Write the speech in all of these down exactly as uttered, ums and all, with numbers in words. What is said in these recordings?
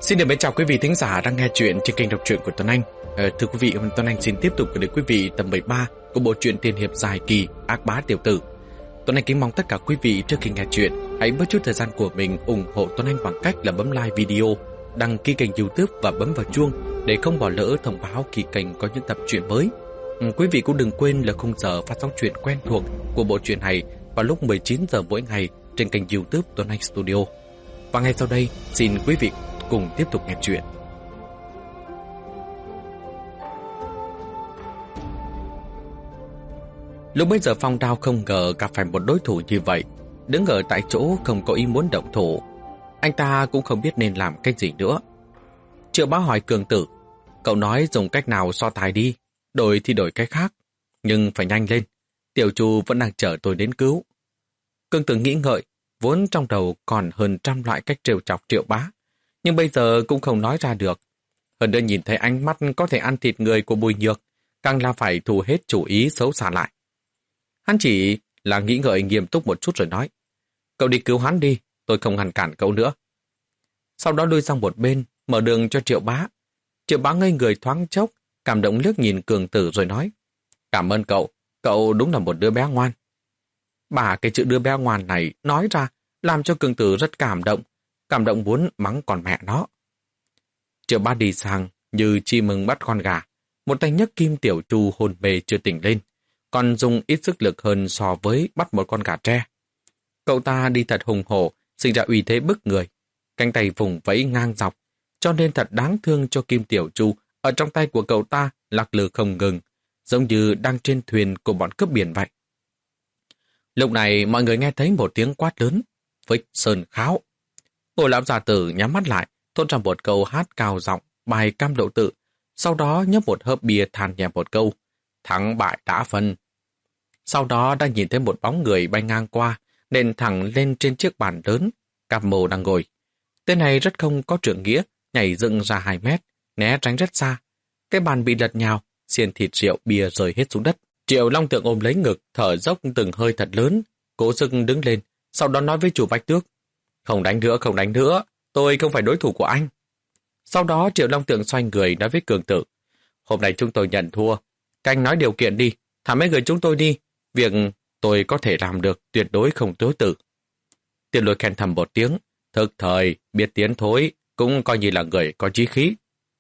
Xin được mến chào quý vị thính giả đang nghe chuyện trên kênh đọc truyện của Tuấn Anh. Ờ, thưa quý vị, Tuấn Anh xin tiếp tục gửi đến quý vị tập mười ba của bộ truyện tiên hiệp dài kỳ Ác Bá Tiểu Tử. Tuấn Anh kính mong tất cả quý vị trước khi nghe chuyện hãy bớt chút thời gian của mình ủng hộ Tuấn Anh bằng cách là bấm like video, đăng ký kênh YouTube và bấm vào chuông để không bỏ lỡ thông báo khi kênh có những tập truyện mới. Ừ, quý vị cũng đừng quên là khung giờ phát sóng truyện quen thuộc của bộ truyện này vào lúc mười chín giờ mỗi ngày trên kênh YouTube Tuấn Anh Studio. Và ngay sau đây, xin quý vị cùng tiếp tục nghe chuyện. Lúc bấy giờ Phong Đao không ngờ gặp phải một đối thủ như vậy, đứng ở tại chỗ không có ý muốn động thủ. Anh ta cũng không biết nên làm cái gì nữa. Triệu Bá hỏi Cường Tử, cậu nói dùng cách nào so tài đi, đổi thì đổi cái khác, nhưng phải nhanh lên, Tiểu Chu vẫn đang chờ tôi đến cứu. Cường Tử nghĩ ngợi, vốn trong đầu còn hơn trăm loại cách trêu chọc Triệu Bá, nhưng bây giờ cũng không nói ra được. Hơn nữa nhìn thấy ánh mắt có thể ăn thịt người của Bùi Nhược, càng là phải thu hết chủ ý xấu xa lại. Hắn chỉ là nghĩ ngợi nghiêm túc một chút rồi nói, cậu đi cứu hắn đi, tôi không ngăn cản cậu nữa. Sau đó lui sang một bên, mở đường cho Triệu Bá. Triệu Bá ngây người thoáng chốc, cảm động liếc nhìn Cường Tử rồi nói, cảm ơn cậu, cậu đúng là một đứa bé ngoan. Bà cái chữ đứa bé ngoan này nói ra làm cho Cường Tử rất cảm động, cảm động muốn mắng con mẹ nó. Triệu Bá đi sang như chi mừng bắt con gà, một tay nhấc kim Tiểu Chu hôn mê chưa tỉnh lên, còn dùng ít sức lực hơn so với bắt một con gà tre. Cậu ta đi thật hùng hổ, sinh ra uy thế bức người, cánh tay vùng vẫy ngang dọc, cho nên thật đáng thương cho kim Tiểu Chu ở trong tay của cậu ta lắc lư không ngừng, giống như đang trên thuyền của bọn cướp biển vậy. Lúc này mọi người nghe thấy một tiếng quát lớn, Phích Sơn Kháo. Ngô lão gia tử nhắm mắt lại, thốt ra một câu hát cao giọng bài cam độ tự, sau đó nhấp một hớp bia than nhẹ một câu, thắng bại đã phân. Sau đó đã nhìn thấy một bóng người bay ngang qua, nền thẳng lên trên chiếc bàn lớn, Cáp Mô đang ngồi. Tên này rất không có trượng nghĩa, nhảy dựng ra hai mét, né tránh rất xa. Cái bàn bị lật nhào, xiên thịt rượu bia rơi hết xuống đất. Triệu Long Tượng ôm lấy ngực, thở dốc từng hơi thật lớn, cố sức đứng lên, sau đó nói với chủ Bách Tước, không đánh nữa, không đánh nữa, tôi không phải đối thủ của anh. Sau đó Triệu Long Tượng xoay người nói với Cường Tử, hôm nay chúng tôi nhận thua, canh nói điều kiện đi, thả mấy người chúng tôi đi, việc tôi có thể làm được tuyệt đối không chối từ. Tiền Lôi khen thầm một tiếng, thực thời, biết tiến thối, cũng coi như là người có chí khí.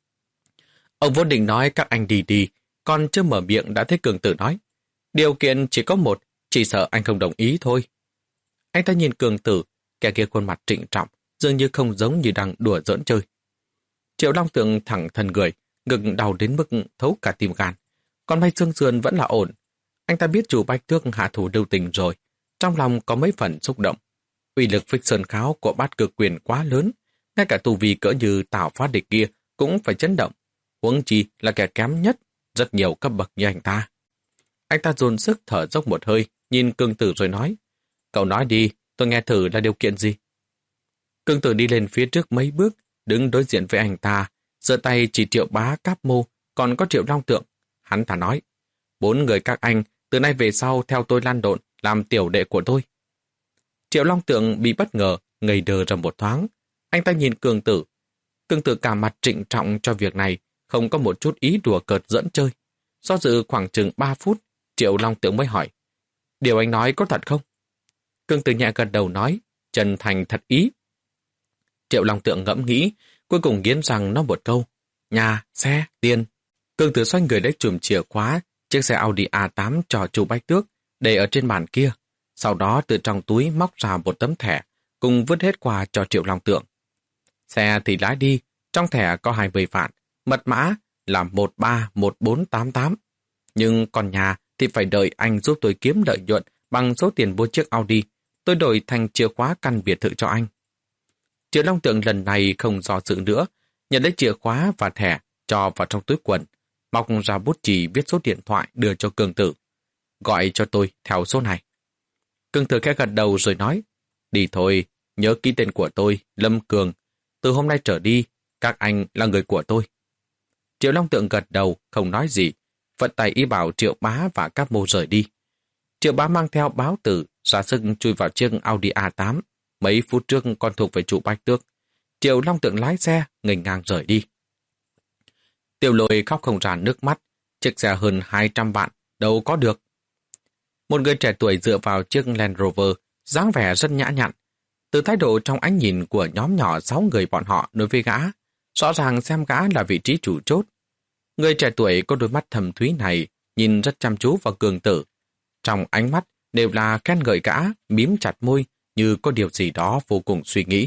Ông vốn định nói các anh đi đi, còn chưa mở miệng đã thấy Cường Tử nói, điều kiện chỉ có một, chỉ sợ anh không đồng ý thôi. Anh ta nhìn Cường Tử, kẻ kia khuôn mặt trịnh trọng, dường như không giống như đang đùa giỡn chơi. Triệu Long Tượng thẳng thân người, ngực đau đến mức thấu cả tim gan, còn may xương sườn vẫn là ổn. Anh ta biết chủ Bách Tước hạ thủ lưu tình rồi, trong lòng có mấy phần xúc động. Uy lực Phích Sơn Kháo của Bát Cực Quyền quá lớn, ngay cả tù vi cỡ như Tào Phát Địch kia cũng phải chấn động, huống chi là kẻ kém nhất rất nhiều cấp bậc như anh ta. Anh ta dồn sức thở dốc một hơi, nhìn Cường Tử rồi nói, cậu nói đi, tôi nghe thử là điều kiện gì. Cường Tử đi lên phía trước mấy bước, đứng đối diện với anh ta, giơ tay chỉ Triệu Bá, Cáp Mô, còn có Triệu Long Tượng. Hắn ta nói, bốn người các anh từ nay về sau theo tôi lan độn, làm tiểu đệ của tôi. Triệu Long Tượng bị bất ngờ, ngây đờ ra một thoáng. Anh ta nhìn Cường Tử. Cường Tử cả mặt trịnh trọng cho việc này, không có một chút ý đùa cợt giỡn chơi. Do dự khoảng chừng ba phút, Triệu Long Tượng mới hỏi, điều anh nói có thật không? Cường Tử nhẹ gật đầu nói, chân thành thật ý. Triệu Long Tượng ngẫm nghĩ, cuối cùng nghiến răng nói một câu, nhà, xe, tiền. Cường Tử xoay người lấy chùm chìa khóa, chiếc xe Audi a tám cho chủ Bách Tước, để ở trên bàn kia. Sau đó từ trong túi móc ra một tấm thẻ, cùng vứt hết qua cho Triệu Long Tượng. Xe thì lái đi, trong thẻ có hai mươi vạn, mật mã là một ba một bốn tám tám. Nhưng còn nhà thì phải đợi anh giúp tôi kiếm lợi nhuận bằng số tiền mua chiếc Audi, tôi đổi thành chìa khóa căn biệt thự cho anh. Triệu Long Tượng lần này không do dự nữa, nhận lấy chìa khóa và thẻ, cho vào trong túi quần, móc ra bút chì viết số điện thoại đưa cho Cường Tử. Gọi cho tôi theo số này. Cường Tử khẽ gật đầu rồi nói, đi thôi, nhớ ký tên của tôi, Lâm Cường. Từ hôm nay trở đi, các anh là người của tôi. Triệu Long Tượng gật đầu, không nói gì, vận tay ý bảo Triệu Bá và Cáp Mô rời đi. Triệu Bá mang theo báo tử, ra sức chui vào chiếc Audi a tám. Mấy phút trước còn thuộc về chủ Bách Tước. Triệu Long Tượng lái xe, nghênh ngang rời đi. Tiêu Lôi khóc không ra nước mắt, chiếc xe hơn hai trăm vạn, đâu có được. Một người trẻ tuổi dựa vào chiếc Land Rover, dáng vẻ rất nhã nhặn. Từ thái độ trong ánh nhìn của nhóm nhỏ sáu người bọn họ đối với gã, rõ ràng xem gã là vị trí chủ chốt. Người trẻ tuổi có đôi mắt thầm thúy này nhìn rất chăm chú vào Cường Tử. Trong ánh mắt đều là khen ngợi gã, mím chặt môi như có điều gì đó vô cùng suy nghĩ.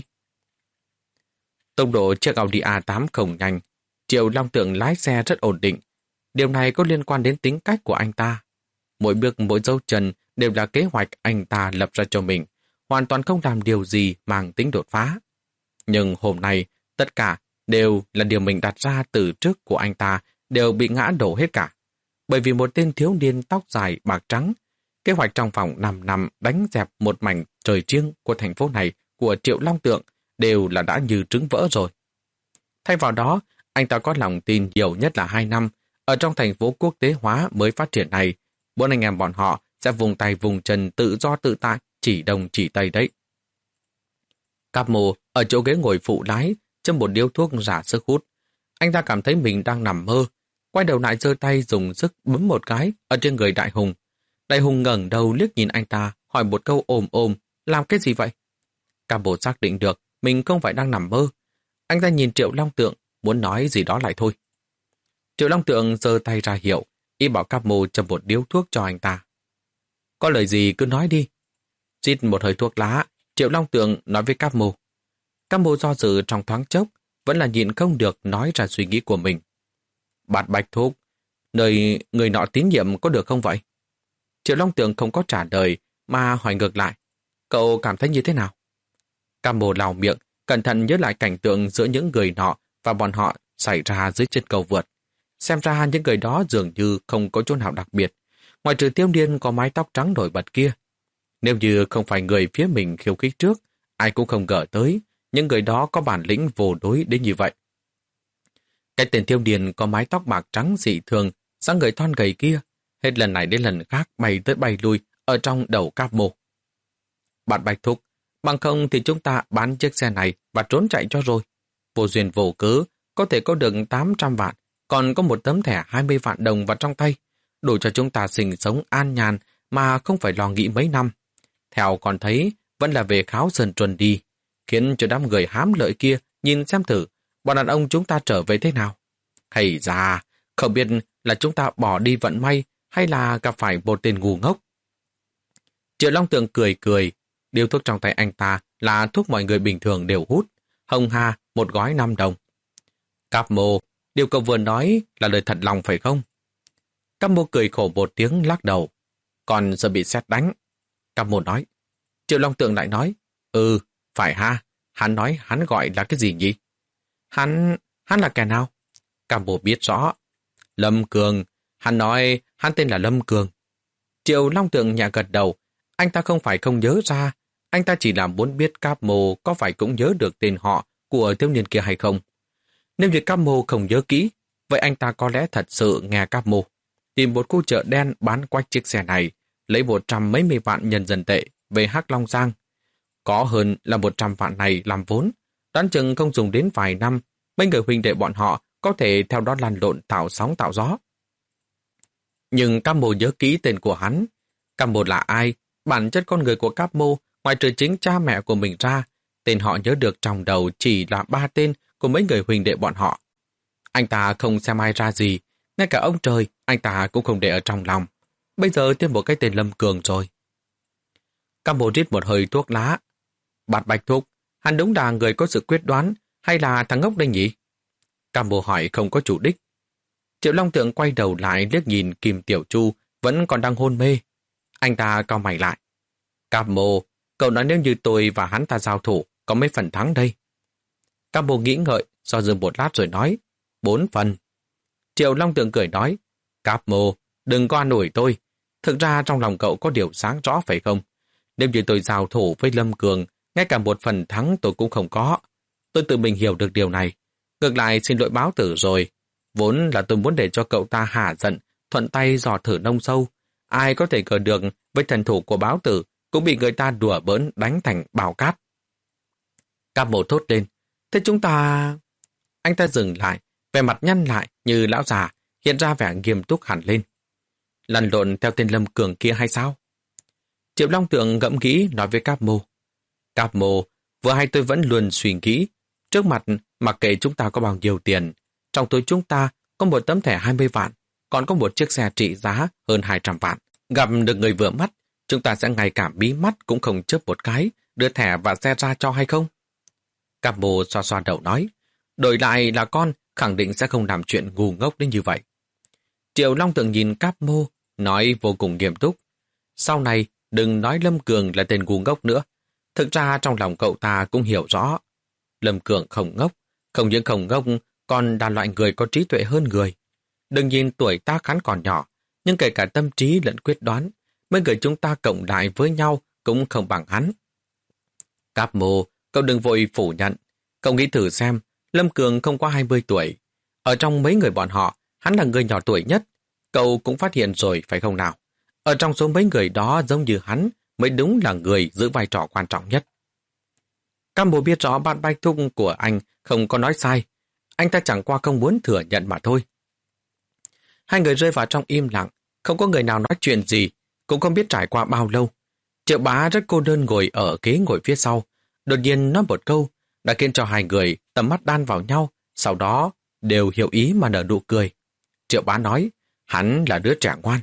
Tốc độ chiếc Audi a tám không nhanh, Triệu Long Tượng lái xe rất ổn định. Điều này có liên quan đến tính cách của anh ta. Mỗi bước mỗi dấu chân đều là kế hoạch anh ta lập ra cho mình, hoàn toàn không làm điều gì mang tính đột phá. Nhưng hôm nay, tất cả đều là điều mình đặt ra từ trước của anh ta đều bị ngã đổ hết cả. Bởi vì một tên thiếu niên tóc dài bạc trắng, kế hoạch trong vòng năm năm đánh dẹp một mảnh trời riêng của thành phố này của Triệu Long Tượng đều là đã như trứng vỡ rồi. Thay vào đó, anh ta có lòng tin nhiều nhất là hai năm, ở trong thành phố quốc tế hóa mới phát triển này, bốn anh em bọn họ sẽ vùng tay vùng chân tự do tự tại, chỉ đông chỉ tây đấy. Cáp Mô ở chỗ ghế ngồi phụ lái, châm một điếu thuốc giả sức hút. Anh ta cảm thấy mình đang nằm mơ, quay đầu lại giơ tay dùng sức bấm một cái ở trên người Đại Hùng. Đại Hùng ngẩng đầu liếc nhìn anh ta, hỏi một câu ồm ồm, làm cái gì vậy? Cáp Mô xác định được mình không phải đang nằm mơ. Anh ta nhìn Triệu Long Tượng, muốn nói gì đó lại thôi. Triệu Long Tượng giơ tay ra hiệu, ý bảo Cáp Mô châm một điếu thuốc cho anh ta. Có lời gì cứ nói đi. Rít một hơi thuốc lá, Triệu Long Tượng nói với Cáp Mô. Cáp Mô do dự trong thoáng chốc, vẫn là nhịn không được nói ra suy nghĩ của mình. Bạt Bạch Thúc, nơi người nọ tín nhiệm có được không vậy? Triệu Long Tượng không có trả lời, mà hỏi ngược lại. Cậu cảm thấy như thế nào? Cáp Mô lau miệng, cẩn thận nhớ lại cảnh tượng giữa những người nọ và bọn họ xảy ra dưới chân cầu vượt. Xem ra những người đó dường như không có chỗ nào đặc biệt, ngoài trừ thiếu niên có mái tóc trắng nổi bật kia. Nếu như không phải người phía mình khiêu khích trước, ai cũng không ngờ tới, những người đó có bản lĩnh vô đối đến như vậy. Cái tên thiếu niên có mái tóc bạc trắng dị thường, dáng người thon gầy kia, hết lần này đến lần khác bay tới bay lui ở trong đầu Cáp Mô. Bạn Bạch Thúc, bằng không thì chúng ta bán chiếc xe này và trốn chạy cho rồi. Vô duyên vô cớ, có thể có được tám trăm vạn, còn có một tấm thẻ hai mươi vạn đồng vào trong tay, đủ cho chúng ta sinh sống an nhàn mà không phải lo nghĩ mấy năm. Theo còn thấy, vẫn là về Kháo Sơn Truân đi, khiến cho đám người hám lợi kia nhìn xem thử, bọn đàn ông chúng ta trở về thế nào. Hay ra, không biết là chúng ta bỏ đi vận may hay là gặp phải một tên ngu ngốc. Triệu Long Tượng cười cười, điếu thuốc trong tay anh ta là thuốc mọi người bình thường đều hút, hồng hà một gói năm đồng. Cáp Mô, điều cậu vừa nói là lời thật lòng phải không? Cáp Mô cười khổ một tiếng lắc đầu. Còn giờ bị sét đánh. Cáp Mô nói. Triệu Long Tượng lại nói. Ừ, phải ha. Hắn nói hắn gọi là cái gì nhỉ? Hắn... hắn là kẻ nào? Cáp Mô biết rõ. Lâm Cường. Hắn nói hắn tên là Lâm Cường. Triệu Long Tượng nhẹ gật đầu. Anh ta không phải không nhớ ra. Anh ta chỉ là muốn biết Cáp Mô có phải cũng nhớ được tên họ của thiếu niên kia hay không. Nếu như Cáp Mô không nhớ kỹ, vậy anh ta có lẽ thật sự nghe Cáp Mô tìm một khu chợ đen bán quách chiếc xe này, lấy một trăm mấy mươi vạn nhân dân tệ về Hắc Long Giang. Có hơn là một trăm vạn này làm vốn, đoán chừng không dùng đến vài năm, mấy người huynh đệ bọn họ có thể theo đó lăn lộn tạo sóng tạo gió. Nhưng Cáp Mô nhớ kỹ tên của hắn. Cáp Mô là ai? Bản chất con người của Cáp Mô, ngoài trừ chính cha mẹ của mình ra, tên họ nhớ được trong đầu chỉ là ba tên của mấy người huynh đệ bọn họ. Anh ta không xem ai ra gì, ngay cả ông trời, anh ta cũng không để ở trong lòng. Bây giờ thêm một cái tên Lâm Cường rồi. Cáp Mô rít một hơi thuốc lá. Bạt Bạch Thúc, hắn đúng là người có sự quyết đoán, hay là thằng ngốc đây nhỉ? Cáp Mô hỏi không có chủ đích. Triệu Long Tượng quay đầu lại liếc nhìn Kim Tiểu Chu vẫn còn đang hôn mê. Anh ta cau mày lại. Cáp Mô, cậu nói nếu như tôi và hắn ta giao thủ, có mấy phần thắng đây? Cáp Mô nghĩ ngợi, do dự một lát rồi nói. Bốn phần. Triệu Long Tượng cười nói. Cáp Mô, đừng có an ủi tôi. Thực ra trong lòng cậu có điều sáng rõ phải không? Nếu như tôi giao thủ với Lâm Cường, ngay cả một phần thắng tôi cũng không có. Tôi tự mình hiểu được điều này. Ngược lại xin lỗi Báo Tử rồi. Vốn là tôi muốn để cho cậu ta hả giận, thuận tay dò thử nông sâu. Ai có thể ngờ được với thần thủ của Báo Tử cũng bị người ta đùa bỡn đánh thành bào cát. Cáp Mô thốt lên. Thế chúng ta... Anh ta dừng lại, vẻ mặt nhăn lại như lão già, hiện ra vẻ nghiêm túc hẳn lên. Lăn lộn theo tên Lâm Cường kia hay sao? Triệu Long Tượng ngẫm nghĩ nói với Cáp Mô. Cáp Mô, vừa hay tôi vẫn luôn suy nghĩ. Trước mặt, mặc kệ chúng ta có bao nhiêu tiền, trong túi chúng ta có một tấm thẻ hai mươi vạn, còn có một chiếc xe trị giá hơn hai trăm vạn. Gặp được người vừa mắt, chúng ta sẽ ngay cả bí mắt cũng không chớp một cái, đưa thẻ và xe ra cho hay không? Cáp Mô xoa xoa đầu nói, đổi lại là con khẳng định sẽ không làm chuyện ngu ngốc đến như vậy. Triệu Long Tượng nhìn Cáp Mô, nói vô cùng nghiêm túc. Sau này, đừng nói Lâm Cường là tên ngu ngốc nữa. Thực ra trong lòng cậu ta cũng hiểu rõ. Lâm Cường không ngốc, không những không ngốc, còn là loại người có trí tuệ hơn người. Đừng nhìn tuổi tác hắn còn nhỏ, nhưng kể cả tâm trí lẫn quyết đoán, mấy người chúng ta cộng lại với nhau cũng không bằng hắn. Cáp Mô, cậu đừng vội phủ nhận. Cậu nghĩ thử xem, Lâm Cường không quá hai mươi tuổi. Ở trong mấy người bọn họ, hắn là người nhỏ tuổi nhất. Cậu cũng phát hiện rồi phải không nào? Ở trong số mấy người đó giống như hắn mới đúng là người giữ vai trò quan trọng nhất. Cáp Mô biết rõ bạn Bạch Thúc của anh không có nói sai. Anh ta chẳng qua không muốn thừa nhận mà thôi. Hai người rơi vào trong im lặng, không có người nào nói chuyện gì, cũng không biết trải qua bao lâu. Triệu Bá rất cô đơn ngồi ở ghế ngồi phía sau, đột nhiên nói một câu, đã khiến cho hai người tầm mắt đan vào nhau, sau đó đều hiểu ý mà nở nụ cười. Triệu Bá nói, hắn là đứa trẻ ngoan.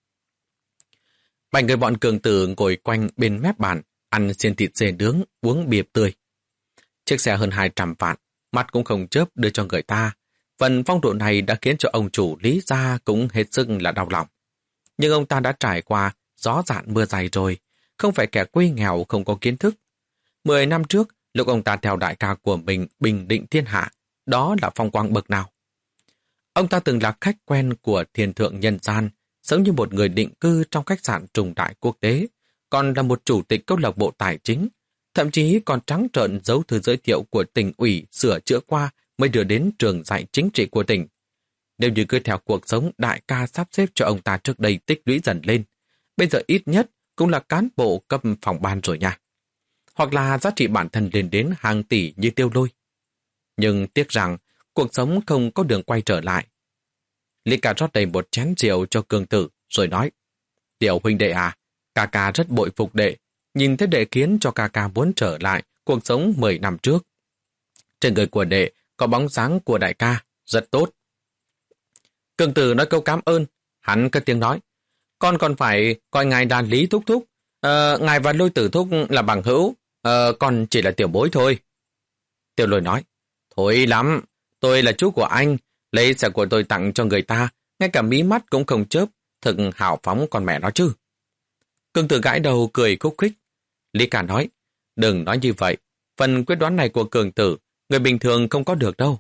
Bảy người bọn cường tử ngồi quanh bên mép bàn, ăn xiên thịt dê nướng, uống bia tươi. Chiếc xe hơn hai trăm vạn, mắt cũng không chớp đưa cho người ta. Phần phong độ này đã khiến cho ông chủ Lý Gia cũng hết sức là đau lòng. Nhưng ông ta đã trải qua gió dạn mưa dày rồi, không phải kẻ quê nghèo không có kiến thức. Mười năm trước, lúc ông ta theo đại ca của mình bình định thiên hạ, đó là phong quang bậc nào. Ông ta từng là khách quen của thiên thượng nhân gian, sống như một người định cư trong khách sạn trùng đại quốc tế, còn là một chủ tịch câu lạc bộ tài chính, thậm chí còn trắng trợn giấu thư giới thiệu của tỉnh ủy sửa chữa qua mới đưa đến trường dạy chính trị của tỉnh. Nếu như cứ theo cuộc sống đại ca sắp xếp cho ông ta trước đây tích lũy dần lên, bây giờ ít nhất cũng là cán bộ cấp phòng ban rồi nha. Hoặc là giá trị bản thân lên đến hàng tỷ như Tiêu Lôi. Nhưng tiếc rằng cuộc sống không có đường quay trở lại. Lý Ca rót đầy một chén rượu cho Cường Tử rồi nói, tiểu huynh đệ à, ca ca rất bội phục đệ, nhìn thấy đệ khiến cho ca ca muốn trở lại cuộc sống mười năm trước. Trên người của đệ có bóng dáng của đại ca, rất tốt. Cường Tử nói câu cảm ơn, hắn cất tiếng nói, con còn phải coi ngài đàn Lý thúc thúc, ờ, ngài và Lôi Tử thúc là bằng hữu, ờ, con chỉ là tiểu bối thôi. Tiểu Lôi nói, thôi lắm, tôi là chú của anh, lấy xe của tôi tặng cho người ta, ngay cả mí mắt cũng không chớp, thực hào phóng con mẹ nó chứ. Cường Tử gãi đầu cười khúc khích. Lý Ca nói, đừng nói như vậy, phần quyết đoán này của Cường Tử, người bình thường không có được đâu.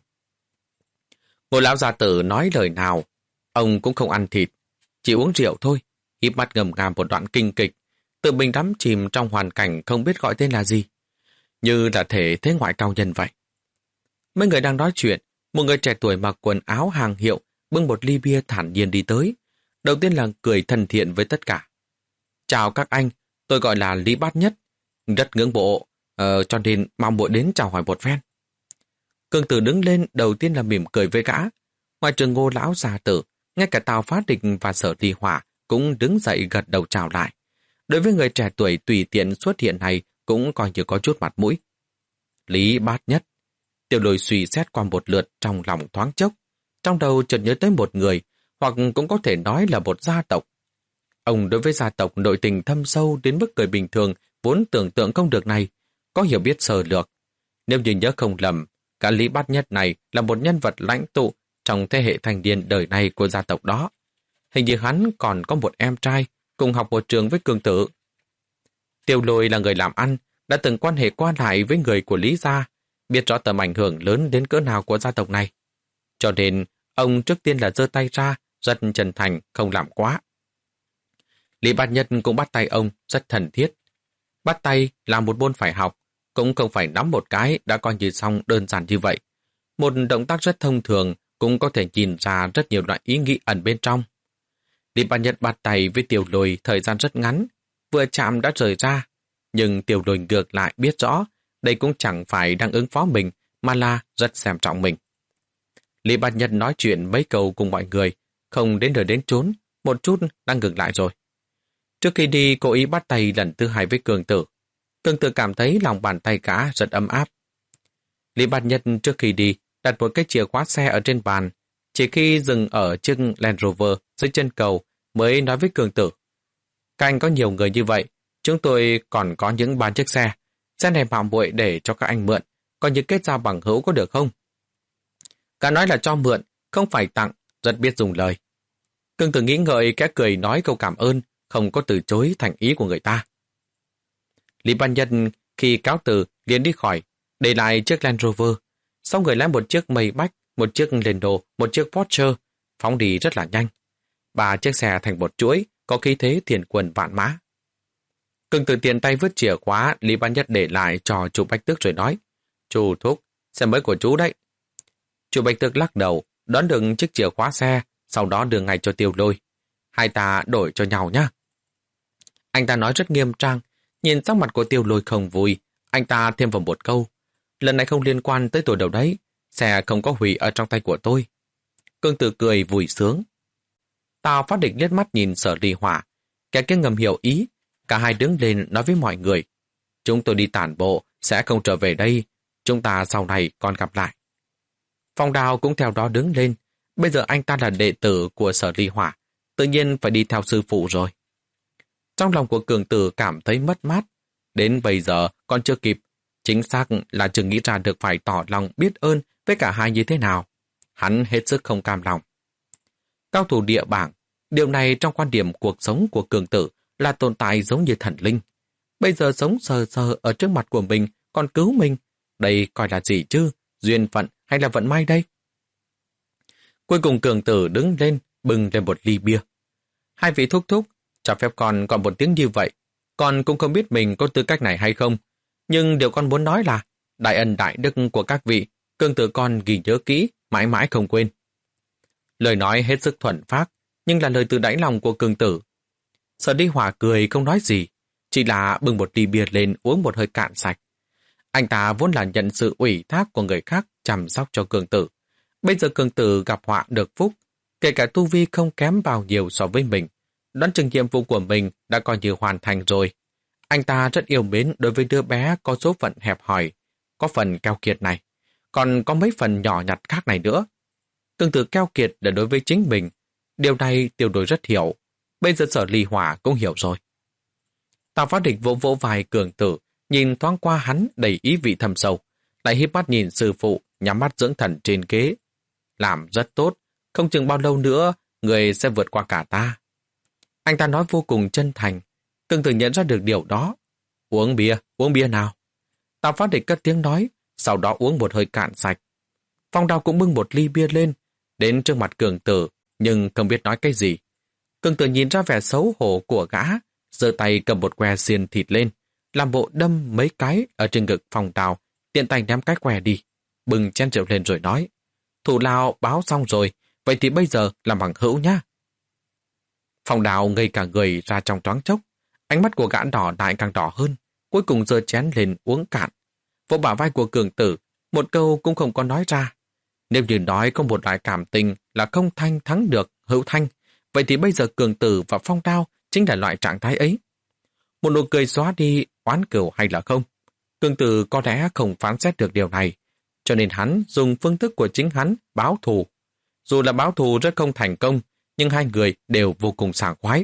Ngô lão gia tử nói lời nào, ông cũng không ăn thịt, chỉ uống rượu thôi, híp mắt ngầm ngàm một đoạn kinh kịch, tự mình đắm chìm trong hoàn cảnh không biết gọi tên là gì, như là thể thế ngoại cao nhân vậy. Mấy người đang nói chuyện, một người trẻ tuổi mặc quần áo hàng hiệu, bưng một ly bia thản nhiên đi tới. Đầu tiên là cười thân thiện với tất cả. Chào các anh, tôi gọi là Lý Bát Nhất, rất ngưỡng bộ, ờ, cho nên mong bộ đến chào hỏi một phen. Cường Tử đứng lên, đầu tiên là mỉm cười với gã. Ngoài trường Ngô lão già tử, ngay cả Tào Phát Địch và Sở Ly Hỏa cũng đứng dậy gật đầu chào lại. Đối với người trẻ tuổi tùy tiện xuất hiện này cũng coi như có chút mặt mũi. Lý Bát Nhất. Tiểu Lôi suy xét qua một lượt trong lòng thoáng chốc, trong đầu chợt nhớ tới một người, hoặc cũng có thể nói là một gia tộc. Ông đối với gia tộc nội tình thâm sâu đến mức người bình thường vốn tưởng tượng không được này, có hiểu biết sơ lược. Nếu như nhớ không lầm, cả Lý Bát Nhất này là một nhân vật lãnh tụ trong thế hệ thanh niên đời này của gia tộc đó. Hình như hắn còn có một em trai cùng học một trường với Cường Tử. Tiêu Lôi là người làm ăn, đã từng quan hệ qua lại với người của Lý gia, biết rõ tầm ảnh hưởng lớn đến cỡ nào của gia tộc này. Cho nên, ông trước tiên là giơ tay ra, rất chân thành, không làm quá. Lý Bát Nhất cũng bắt tay ông, rất thân thiết. Bắt tay là một môn phải học, cũng không phải nắm một cái đã coi như xong đơn giản như vậy. Một động tác rất thông thường cũng có thể nhìn ra rất nhiều loại ý nghĩ ẩn bên trong. Lý Bát Nhất bắt tay với Tiểu Lôi thời gian rất ngắn, vừa chạm đã rời ra, nhưng Tiểu Lôi ngược lại biết rõ đây cũng chẳng phải đang ứng phó mình, mà là rất xem trọng mình. Lý Bạt Nhật nói chuyện mấy câu cùng mọi người, không đến đời đến chốn, một chút đang ngừng lại rồi. Trước khi đi, cố ý bắt tay lần thứ hai với Cường Tử. Cường Tử cảm thấy lòng bàn tay gã rất ấm áp. Lý Bạt Nhật trước khi đi, đặt một cái chìa khóa xe ở trên bàn, chỉ khi dừng ở chiếc Land Rover dưới chân cầu mới nói với Cường Tử. Các anh có nhiều người như vậy, chúng tôi còn có những ba chiếc xe. Xe này mạo muội để cho các anh mượn, còn những kết giao bằng hữu có được không? Cả nói là cho mượn, không phải tặng, rất biết dùng lời. Cường Tử nghĩ ngợi kẽ cười nói câu cảm ơn, không có từ chối thành ý của người ta. Lý Bạt Nhật khi cáo từ liền đi khỏi, để lại chiếc Land Rover. Sau người lái một chiếc Maybach, một chiếc Lendo, một chiếc Porsche, phóng đi rất là nhanh. Ba chiếc xe thành một chuỗi, có khí thế thiền quân vạn mã. Cường Tử tiện tay vứt chìa khóa Lý Bạt Nhật để lại cho chú Bạch Tước rồi nói, chú thúc, xe mới của chú đấy. Chú Bạch Tước lắc đầu, đón được chiếc chìa khóa xe, sau đó đưa ngay cho Tiêu Lôi. Hai ta đổi cho nhau nhá. Anh ta nói rất nghiêm trang, nhìn sắc mặt của Tiêu Lôi không vui, anh ta thêm vào một câu. Lần này không liên quan tới tôi đâu đấy, xe không có hủy ở trong tay của tôi. Cường Tử cười vui sướng. Tào Phát Địch liếc mắt nhìn Sở Ly Hỏa, kẻ kia ngầm hiểu ý, cả hai đứng lên nói với mọi người. Chúng tôi đi tản bộ, sẽ không trở về đây, chúng ta sau này còn gặp lại. Phong Đào cũng theo đó đứng lên, bây giờ anh ta là đệ tử của Sở Ly Hỏa, tự nhiên phải đi theo sư phụ rồi. Trong lòng của Cường Tử cảm thấy mất mát, đến bây giờ còn chưa kịp, chính xác là chưa nghĩ ra được phải tỏ lòng biết ơn với cả hai như thế nào. Hắn hết sức không cam lòng. Cao thủ địa bảng, điều này trong quan điểm cuộc sống của Cường Tử là tồn tại giống như thần linh. Bây giờ sống sờ sờ ở trước mặt của mình còn cứu mình, đây coi là gì chứ, duyên phận hay là vận may đây? Cuối cùng Cường Tử đứng lên, bưng lên một ly bia. Hai vị thúc thúc, cho phép con còn một tiếng như vậy, con cũng không biết mình có tư cách này hay không. Nhưng điều con muốn nói là, đại ân đại đức của các vị, Cường Tử con ghi nhớ kỹ, mãi mãi không quên. Lời nói hết sức thuần phác, nhưng là lời từ đáy lòng của Cường Tử. Sở Ly Hỏa cười không nói gì, chỉ là bưng một ly bia lên uống một hơi cạn sạch. Anh ta vốn là nhận sự ủy thác của người khác chăm sóc cho Cường Tử. Bây giờ Cường Tử gặp họa được phúc, kể cả tu vi không kém bao nhiêu so với mình. Đoán chừng nhiệm vụ của mình đã coi như hoàn thành rồi. Anh ta rất yêu mến đối với đứa bé có số phận hẹp hòi, có phần keo kiệt này, còn có mấy phần nhỏ nhặt khác này nữa. Cường Tử keo kiệt là đối với chính mình. Điều này Tiêu Đối rất hiểu. Bây giờ Sở Ly Hỏa cũng hiểu rồi. Tào Phát Địch vỗ vỗ vai Cường Tử, nhìn thoáng qua hắn đầy ý vị thầm sâu, lại híp mắt nhìn sư phụ, nhắm mắt dưỡng thần trên ghế. Làm rất tốt, không chừng bao lâu nữa, người sẽ vượt qua cả ta. Anh ta nói vô cùng chân thành, Cường Tử nhận ra được điều đó. Uống bia, uống bia nào. Tào Phát Địch cất tiếng nói, sau đó uống một hơi cạn sạch. Phong Đào cũng bưng một ly bia lên, đến trước mặt Cường Tử, nhưng không biết nói cái gì. Cường Tử nhìn ra vẻ xấu hổ của gã, giơ tay cầm một que xiên thịt lên, làm bộ đâm mấy cái ở trên ngực Phong Đào, tiện tay ném cái que đi, bưng chén rượu lên rồi nói, thủ lao báo xong rồi, vậy thì bây giờ làm bằng hữu nhá. Phong Đào ngây cả người ra trong choáng chốc, ánh mắt của gã đỏ lại càng đỏ hơn, cuối cùng giơ chén lên uống cạn. Vỗ bả vai của Cường Tử, một câu cũng không có nói ra. Nếu như nói có một loại cảm tình là không thanh thắng được hữu thanh, vậy thì bây giờ Cường Tử và Phong Đao chính là loại trạng thái ấy. Một nụ cười xóa đi oán cừu hay là không? Cường Tử có lẽ không phán xét được điều này, cho nên hắn dùng phương thức của chính hắn báo thù. Dù là báo thù rất không thành công, nhưng hai người đều vô cùng sảng khoái.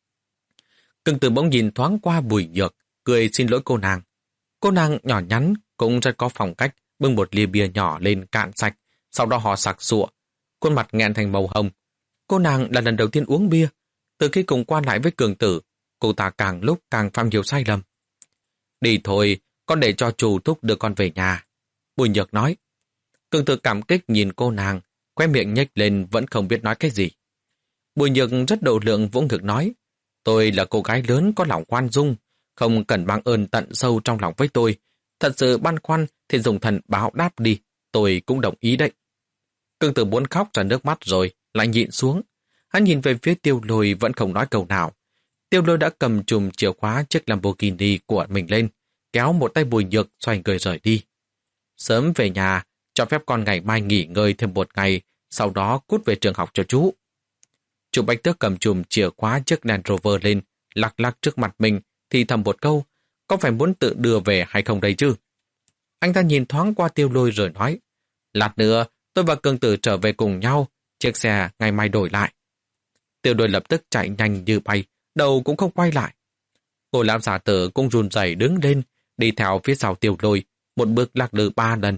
Cường Tử bỗng nhìn thoáng qua Bùi Nhược, cười xin lỗi cô nàng. Cô nàng nhỏ nhắn cũng rất có phong cách, bưng một ly bia nhỏ lên cạn sạch, sau đó họ sặc sụa, khuôn mặt nghẹn thành màu hồng. Cô nàng là lần đầu tiên uống bia, từ khi cùng quan lại với Cường Tử, cô ta càng lúc càng phạm nhiều sai lầm. Đi thôi, con để cho chủ thúc đưa con về nhà. Bùi Nhược nói. Cường Tử cảm kích nhìn cô nàng, khóe miệng nhếch lên vẫn không biết nói cái gì. Bùi Nhược rất độ lượng vỗ ngực nói, tôi là cô gái lớn có lòng khoan dung, không cần mang ơn tận sâu trong lòng với tôi. Thật sự băn khoăn thì dùng thần báo đáp đi, tôi cũng đồng ý đấy. Cường Tử muốn khóc ra nước mắt rồi, lại nhịn xuống. Hắn nhìn về phía Tiêu Lôi vẫn không nói câu nào. Tiêu Lôi đã cầm chùm chìa khóa chiếc Lamborghini của mình lên, kéo một tay Bùi Nhược xoay người rời đi. Sớm về nhà, Cho phép con ngày mai nghỉ ngơi thêm một ngày, sau đó cút về trường học cho chú. Chú Bạch Tước cầm chùm chìa khóa chiếc Land Rover lên, lắc lắc trước mặt mình, thì thầm một câu, có phải muốn tự đưa về hay không đây chứ? Anh ta nhìn thoáng qua Tiêu Lôi rồi nói, lát nữa tôi và Cường Tử trở về cùng nhau, chiếc xe ngày mai đổi lại. Tiêu Lôi lập tức chạy nhanh như bay, đầu cũng không quay lại. Ngô lão giả tử cũng run rẩy đứng lên, đi theo phía sau Tiêu Lôi, một bước lạc lư ba lần.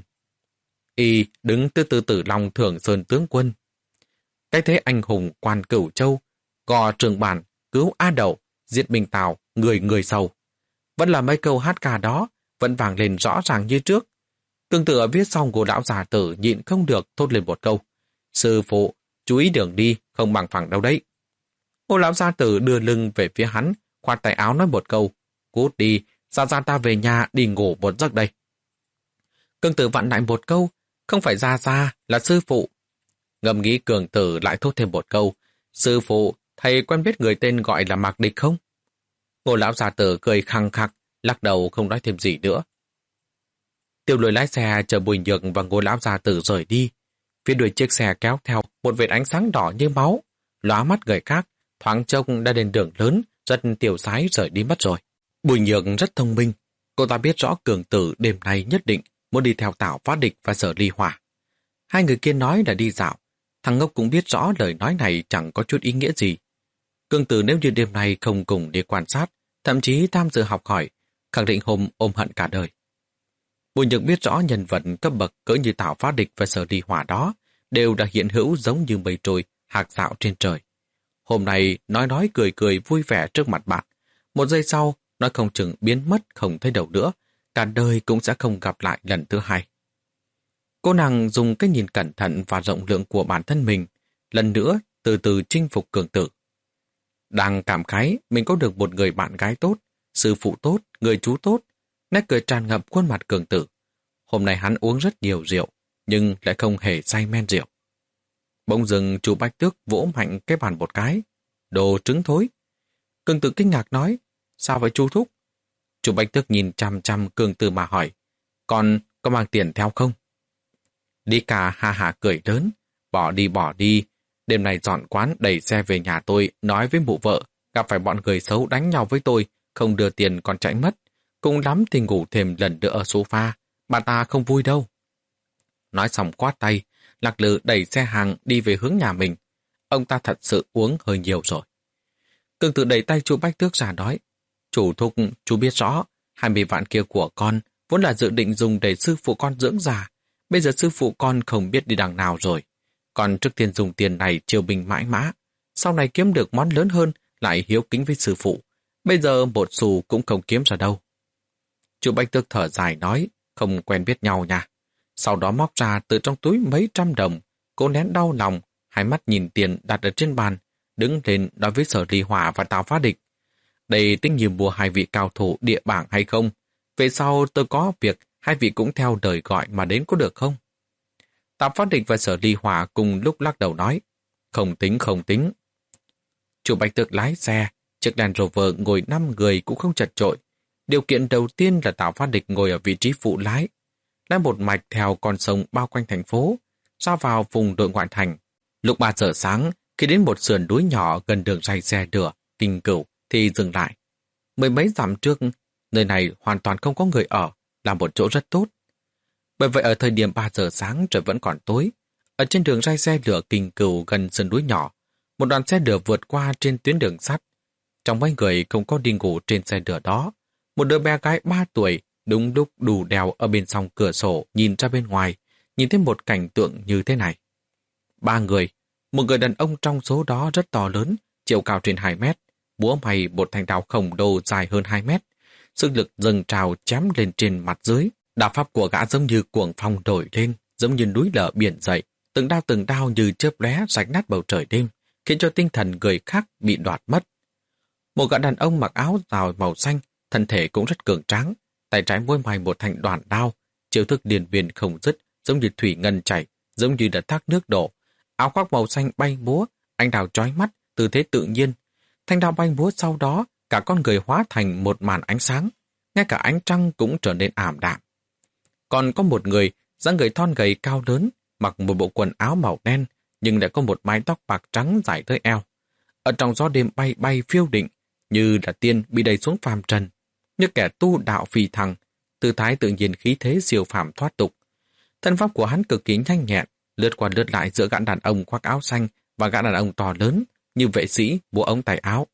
Y đứng từ từ tử lòng Thưởng Sơn tướng quân. Cái thế anh hùng quan Cửu Châu, gò trường bản, cứu A Đậu, giết Minh Tào, người người sầu. Vẫn là mấy câu hát ca đó, vẫn vang lên rõ ràng như trước. Cường Tử ở phía sau của lão giả tử nhịn không được thốt lên một câu. Sư phụ, chú ý đường đi, không bằng phẳng đâu đấy. Ngô lão gia tử đưa lưng về phía hắn, khoát tay áo nói một câu. Cút đi, ra ra ta về nhà đi ngủ một giấc đây. Cường Tử vặn lại một câu, không phải ra ra, là sư phụ. Ngầm nghĩ Cường Tử lại thốt thêm một câu. Sư phụ, thầy quen biết người tên gọi là Mạc Địch không? Ngô lão gia tử cười khăng khặc, lắc đầu không nói thêm gì nữa. Tiêu Lôi lái xe chờ Bùi Nhược và Ngô lão gia tử rời đi. Phía đuôi chiếc xe kéo theo một vệt ánh sáng đỏ như máu, lóa mắt người khác, thoáng trông đã đến đường lớn, rất tiểu sái rời đi mất rồi. Bùi Nhược rất thông minh, cô ta biết rõ Cường Tử đêm nay nhất định muốn đi theo Tào Phát Địch và Sở Ly Hỏa. Hai người kia nói là đi dạo, thằng ngốc cũng biết rõ lời nói này chẳng có chút ý nghĩa gì. Cường Tử nếu như đêm nay không cùng đi quan sát, thậm chí tham dự học hỏi, khẳng định hôm ôm hận cả đời. Bùi Nhược biết rõ nhân vật cấp bậc cỡ như Tào Phát Địch và Sở Ly Hỏa đó đều đã hiện hữu giống như mây trôi, hạc dạo trên trời. Hôm nay nói nói cười cười vui vẻ trước mặt bạn. Một giây sau, nói không chừng biến mất không thấy đâu nữa, cả đời cũng sẽ không gặp lại lần thứ hai. Cô nàng dùng cái nhìn cẩn thận và rộng lượng của bản thân mình, lần nữa từ từ chinh phục Cường Tử. Đang cảm khái mình có được một người bạn gái tốt, sư phụ tốt, người chú tốt, nét cười tràn ngập khuôn mặt Cường Tử. Hôm nay hắn uống rất nhiều rượu, nhưng lại không hề say men rượu. Bỗng dưng chú Bạch Tước vỗ mạnh cái bàn một cái. Đồ trứng thối. Cường Tử kinh ngạc nói, sao vậy chú thúc? Chú Bạch Tước nhìn chăm chăm Cường Tử mà hỏi, con có mang tiền theo không? Đi cả ha ha cười lớn, bỏ đi bỏ đi. Đêm nay dọn quán đẩy xe về nhà tôi, nói với mụ vợ, gặp phải bọn người xấu đánh nhau với tôi, không đưa tiền còn chạy mất. Cùng lắm thì ngủ thêm lần nữa ở sofa, bà ta không vui đâu. Nói xong quát tay, Lạc Lư đẩy xe hàng đi về hướng nhà mình. Ông ta thật sự uống hơi nhiều rồi. Cường Tử đẩy tay chú Bách Tước ra nói, chủ thúc, chú biết rõ, hai mươi vạn kia của con vốn là dự định dùng để sư phụ con dưỡng già. Bây giờ sư phụ con không biết đi đằng nào rồi. Còn trước tiên dùng tiền này chiều bình mãi mã. Sau này kiếm được món lớn hơn, lại hiếu kính với sư phụ. Bây giờ một xu cũng không kiếm ra đâu. Chú Bách Tước thở dài nói, không quen biết nhau nha. Sau đó móc ra từ trong túi mấy trăm đồng. Cô nén đau lòng, hai mắt nhìn tiền đặt ở trên bàn, đứng lên nói với Sở Ly Hỏa và Tào Phát Địch. Đây tính như mua hai vị cao thủ địa bảng hay không? Về sau tôi có việc, hai vị cũng theo đời gọi mà đến có được không? Tào Phát Địch và Sở Ly Hỏa cùng lúc lắc đầu nói, không tính không tính. Chủ Bạch Tước lái xe, chiếc Land Rover ngồi năm người cũng không chật chội. Điều kiện đầu tiên là Tào Phát Địch ngồi ở vị trí phụ lái, lái một mạch theo con sông bao quanh thành phố, ra vào vùng nội ngoại thành. Lúc ba giờ sáng, khi đến một sườn núi nhỏ gần đường ray xe lửa, Kinh Cửu, thì dừng lại. Mười mấy dặm trước, nơi này hoàn toàn không có người ở, là một chỗ rất tốt. Bởi vậy ở thời điểm ba giờ sáng trời vẫn còn tối. Ở trên đường ray xe lửa Kinh Cửu gần sườn núi nhỏ, một đoàn xe lửa vượt qua trên tuyến đường sắt. Trong mấy người không có đi ngủ trên xe lửa đó. Một đứa bé gái ba tuổi đúng lúc đủ đèo ở bên song cửa sổ nhìn ra bên ngoài, nhìn thấy một cảnh tượng như thế này. Ba người, một người đàn ông trong số đó rất to lớn, chiều cao trên hai mét, búa mày một thanh đao khổng lồ dài hơn hai mét, sức lực dâng trào chém lên trên mặt dưới. Đao pháp của gã giống như cuồng phong đổi lên, giống như núi lở biển dậy, từng đao từng đao như chớp lóe rạch nát bầu trời đêm, khiến cho tinh thần người khác bị đoạt mất. Một gã đàn ông mặc áo rào màu xanh, thân thể cũng rất cường tráng, tay trái mỗi mài một thanh đoạn đao, chiêu thức điền viên không dứt, giống như thủy ngân chảy, giống như đã thác nước đổ. Áo khoác màu xanh bay múa, anh đào chói mắt, tư thế tự nhiên. Thanh đao bay múa sau đó, cả con người hóa thành một màn ánh sáng, ngay cả ánh trăng cũng trở nên ảm đạm. Còn có một người dáng người thon gầy cao lớn, mặc một bộ quần áo màu đen, nhưng lại có một mái tóc bạc trắng dài tới eo. Ở trong gió đêm bay bay phiêu định, như là tiên bị đẩy xuống phàm trần, như kẻ tu đạo phi thăng, tư thái tự nhiên khí thế siêu phàm thoát tục. Thân pháp của hắn cực kỳ nhanh nhẹn, lướt qua lướt lại giữa gã đàn ông khoác áo xanh và gã đàn ông to lớn, như vệ sĩ búa ống tay áo.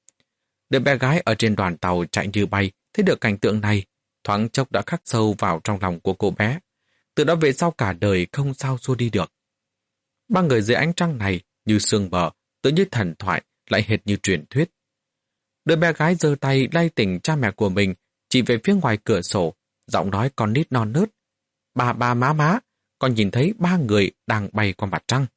Đứa bé gái ở trên đoàn tàu chạy như bay, thấy được cảnh tượng này, thoáng chốc đã khắc sâu vào trong lòng của cô bé. Từ đó về sau cả đời không sao xua đi được. Ba người dưới ánh trăng này như sương bờ, tự như thần thoại, lại hệt như truyền thuyết. Đứa bé gái giơ tay lay tỉnh cha mẹ của mình, chỉ về phía ngoài cửa sổ, giọng nói con nít non nớt. Bà bà má má, con nhìn thấy ba người đang bay qua mặt trăng.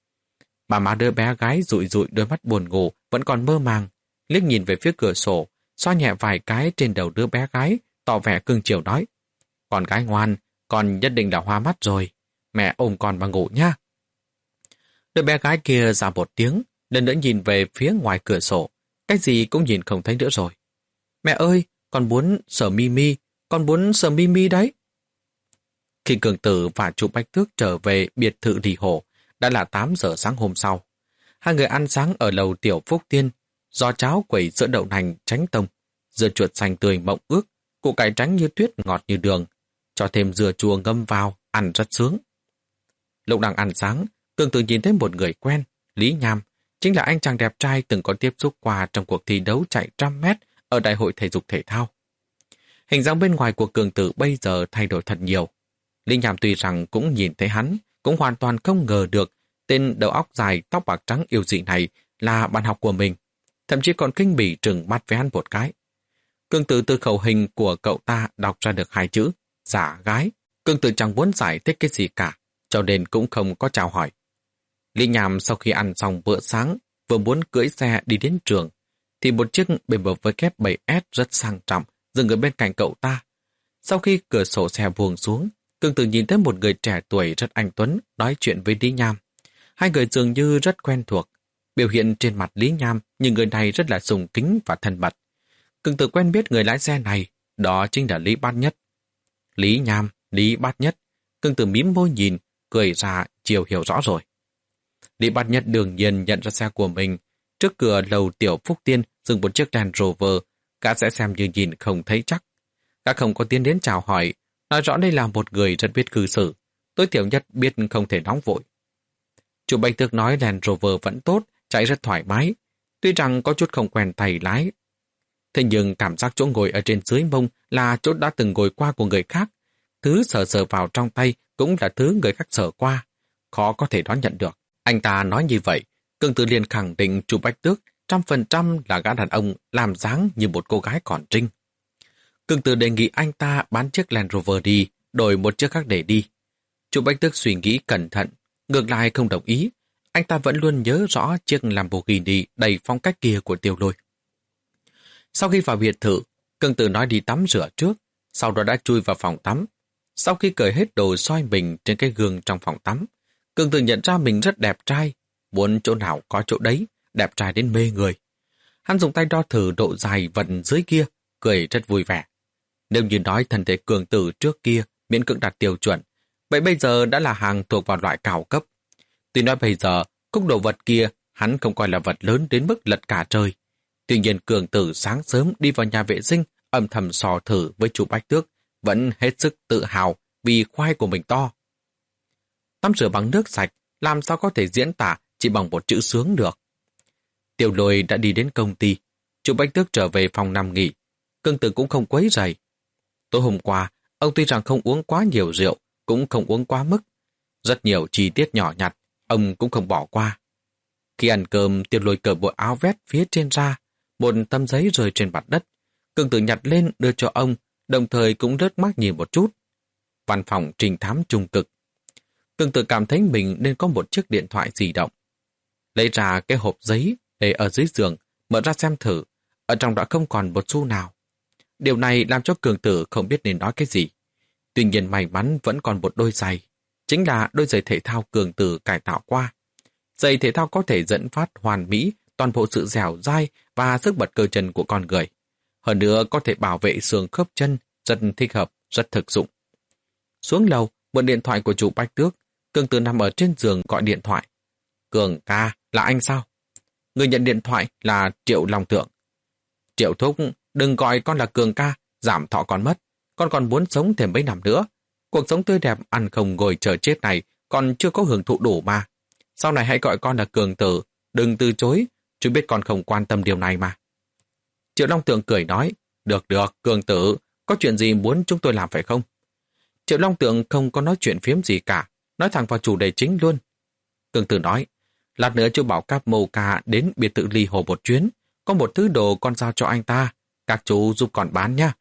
Bà má đứa bé gái dụi dụi đôi mắt buồn ngủ, vẫn còn mơ màng, liếc nhìn về phía cửa sổ, xoa nhẹ vài cái trên đầu đứa bé gái, tỏ vẻ cưng chiều nói. Con gái ngoan, con nhất định là hoa mắt rồi. Mẹ ôm con mà ngủ nha. Đứa bé gái kia ra một tiếng, lần nữa nhìn về phía ngoài cửa sổ. Cái gì cũng nhìn không thấy nữa rồi. Mẹ ơi, con muốn sờ Mimi, con muốn sờ Mimi đấy. Khi Cường Tử và chú Bách Tước trở về biệt thự Rì Hổ, đã là tám giờ sáng hôm sau. Hai người ăn sáng ở lầu Tiểu Phúc Tiên, giò cháo quẩy sữa đậu nành tránh tông, dưa chuột xanh tươi mộng ước, củ cải trắng như tuyết ngọt như đường, cho thêm dưa chua ngâm vào, ăn rất sướng. Lúc đang ăn sáng, Cường Tử nhìn thấy một người quen, Lý Nham, chính là anh chàng đẹp trai từng có tiếp xúc qua trong cuộc thi đấu chạy trăm mét ở Đại hội Thể dục Thể thao. Hình dáng bên ngoài của Cường Tử bây giờ thay đổi thật nhiều. Lý Nham tuy rằng cũng nhìn thấy hắn, cũng hoàn toàn không ngờ được tên đầu óc dài tóc bạc trắng yêu dị này là bạn học của mình, thậm chí còn kinh bỉ trừng mắt với hắn một cái. Cường Tử từ khẩu hình của cậu ta đọc ra được hai chữ, giả gái. Cường Tử chẳng muốn giải thích cái gì cả, cho nên cũng không có chào hỏi. Lý Nham sau khi ăn xong bữa sáng, vừa muốn cưỡi xe đi đến trường, thì một chiếc bê em vê bảy S rất sang trọng dừng ở bên cạnh cậu ta. Sau khi cửa sổ xe buông xuống, Cường Tử nhìn thấy một người trẻ tuổi rất anh tuấn nói chuyện với Lý Nham. Hai người dường như rất quen thuộc. Biểu hiện trên mặt Lý Nham nhưng người này rất là sùng kính và thân mật. Cường Tử quen biết người lái xe này, đó chính là Lý Bát Nhất. Lý Nham, Lý Bát Nhất. Cường Tử mím môi nhìn, cười ra chiều hiểu rõ rồi. Lý Bát Nhất đương nhiên nhận ra xe của mình. Trước cửa lầu Tiểu Phúc Tiên dừng một chiếc Land Rover, gã sẽ xem như nhìn không thấy chắc. Gã không có tiến đến chào hỏi, nói rõ đây là một người rất biết cư xử, tối thiểu nhất biết không thể nóng vội. Chủ Bạch Tước nói Land Rover vẫn tốt, chạy rất thoải mái, tuy rằng có chút không quen tay lái. Thế nhưng cảm giác chỗ ngồi ở trên dưới mông là chỗ đã từng ngồi qua của người khác. Thứ sờ sờ vào trong tay cũng là thứ người khác sờ qua, khó có thể đón nhận được. Anh ta nói như vậy, Cường Tử liền khẳng định chủ Bạch Tước trăm phần trăm là gã đàn ông làm dáng như một cô gái còn trinh. Cường Tử đề nghị anh ta bán chiếc Land Rover đi, đổi một chiếc khác để đi. Chủ Bạch Tước suy nghĩ cẩn thận, ngược lại không đồng ý. Anh ta vẫn luôn nhớ rõ chiếc Lamborghini đầy phong cách kia của Tiêu Lôi. Sau khi vào biệt thự, Cường Tử nói đi tắm rửa trước, sau đó đã chui vào phòng tắm. Sau khi cởi hết đồ soi mình trên cái gương trong phòng tắm, Cường Tử nhận ra mình rất đẹp trai, muốn chỗ nào có chỗ đấy, đẹp trai đến mê người. Hắn dùng tay đo thử độ dài vần dưới kia, cười rất vui vẻ. Nếu như nói thân thể Cường Tử trước kia miễn cưỡng đạt tiêu chuẩn, vậy bây giờ đã là hàng thuộc vào loại cao cấp. Tuy nói bây giờ, cúc đồ vật kia hắn không coi là vật lớn đến mức lật cả trời. Tuy nhiên Cường Tử sáng sớm đi vào nhà vệ sinh, âm thầm sò thử với chủ Bách Tước, vẫn hết sức tự hào vì khoai của mình to. Tắm rửa bằng nước sạch, làm sao có thể diễn tả chỉ bằng một chữ sướng được. Tiểu Lôi đã đi đến công ty, chủ Bách Tước trở về phòng nằm nghỉ, Cường Tử cũng không quấy rầy. Tối hôm qua, ông tuy rằng không uống quá nhiều rượu, cũng không uống quá mức. Rất nhiều chi tiết nhỏ nhặt, ông cũng không bỏ qua. Khi ăn cơm, Tiểu Lôi cởi bộ áo vest phía trên ra, một tấm giấy rơi trên mặt đất. Cường Tử nhặt lên đưa cho ông, đồng thời cũng rớt mắt nhìn một chút. Văn phòng trinh thám trung cực. Cường Tử cảm thấy mình nên có một chiếc điện thoại di động. Lấy ra cái hộp giấy để ở dưới giường, mở ra xem thử, ở trong đã không còn một xu nào. Điều này làm cho Cường Tử không biết nên nói cái gì. Tuy nhiên may mắn vẫn còn một đôi giày, chính là đôi giày thể thao Cường Tử cải tạo qua. Giày thể thao có thể dẫn phát hoàn mỹ toàn bộ sự dẻo dai và sức bật cơ chân của con người. Hơn nữa có thể bảo vệ xương khớp chân, rất thích hợp, rất thực dụng. Xuống lầu, mượn điện thoại của chủ Bách Tước. Cường Tử nằm ở trên giường gọi điện thoại. Cường ca, là anh sao? Người nhận điện thoại là Triệu Long Tượng. Triệu thúc, đừng gọi con là Cường ca, giảm thọ con mất. Con còn muốn sống thêm mấy năm nữa. Cuộc sống tươi đẹp ăn không ngồi chờ chết này còn chưa có hưởng thụ đủ mà. Sau này hãy gọi con là Cường Tử, đừng từ chối, chú biết con không quan tâm điều này mà. Triệu Long Tượng cười nói, được được, Cường Tử, có chuyện gì muốn chúng tôi làm phải không? Triệu Long Tượng không có nói chuyện phiếm gì cả, nói thẳng vào chủ đề chính luôn. Cường Tử nói, lát nữa chú bảo các mâu ca đến biệt thự Ly Hồ một chuyến, có một thứ đồ con giao cho anh ta, các chú giúp con bán nha.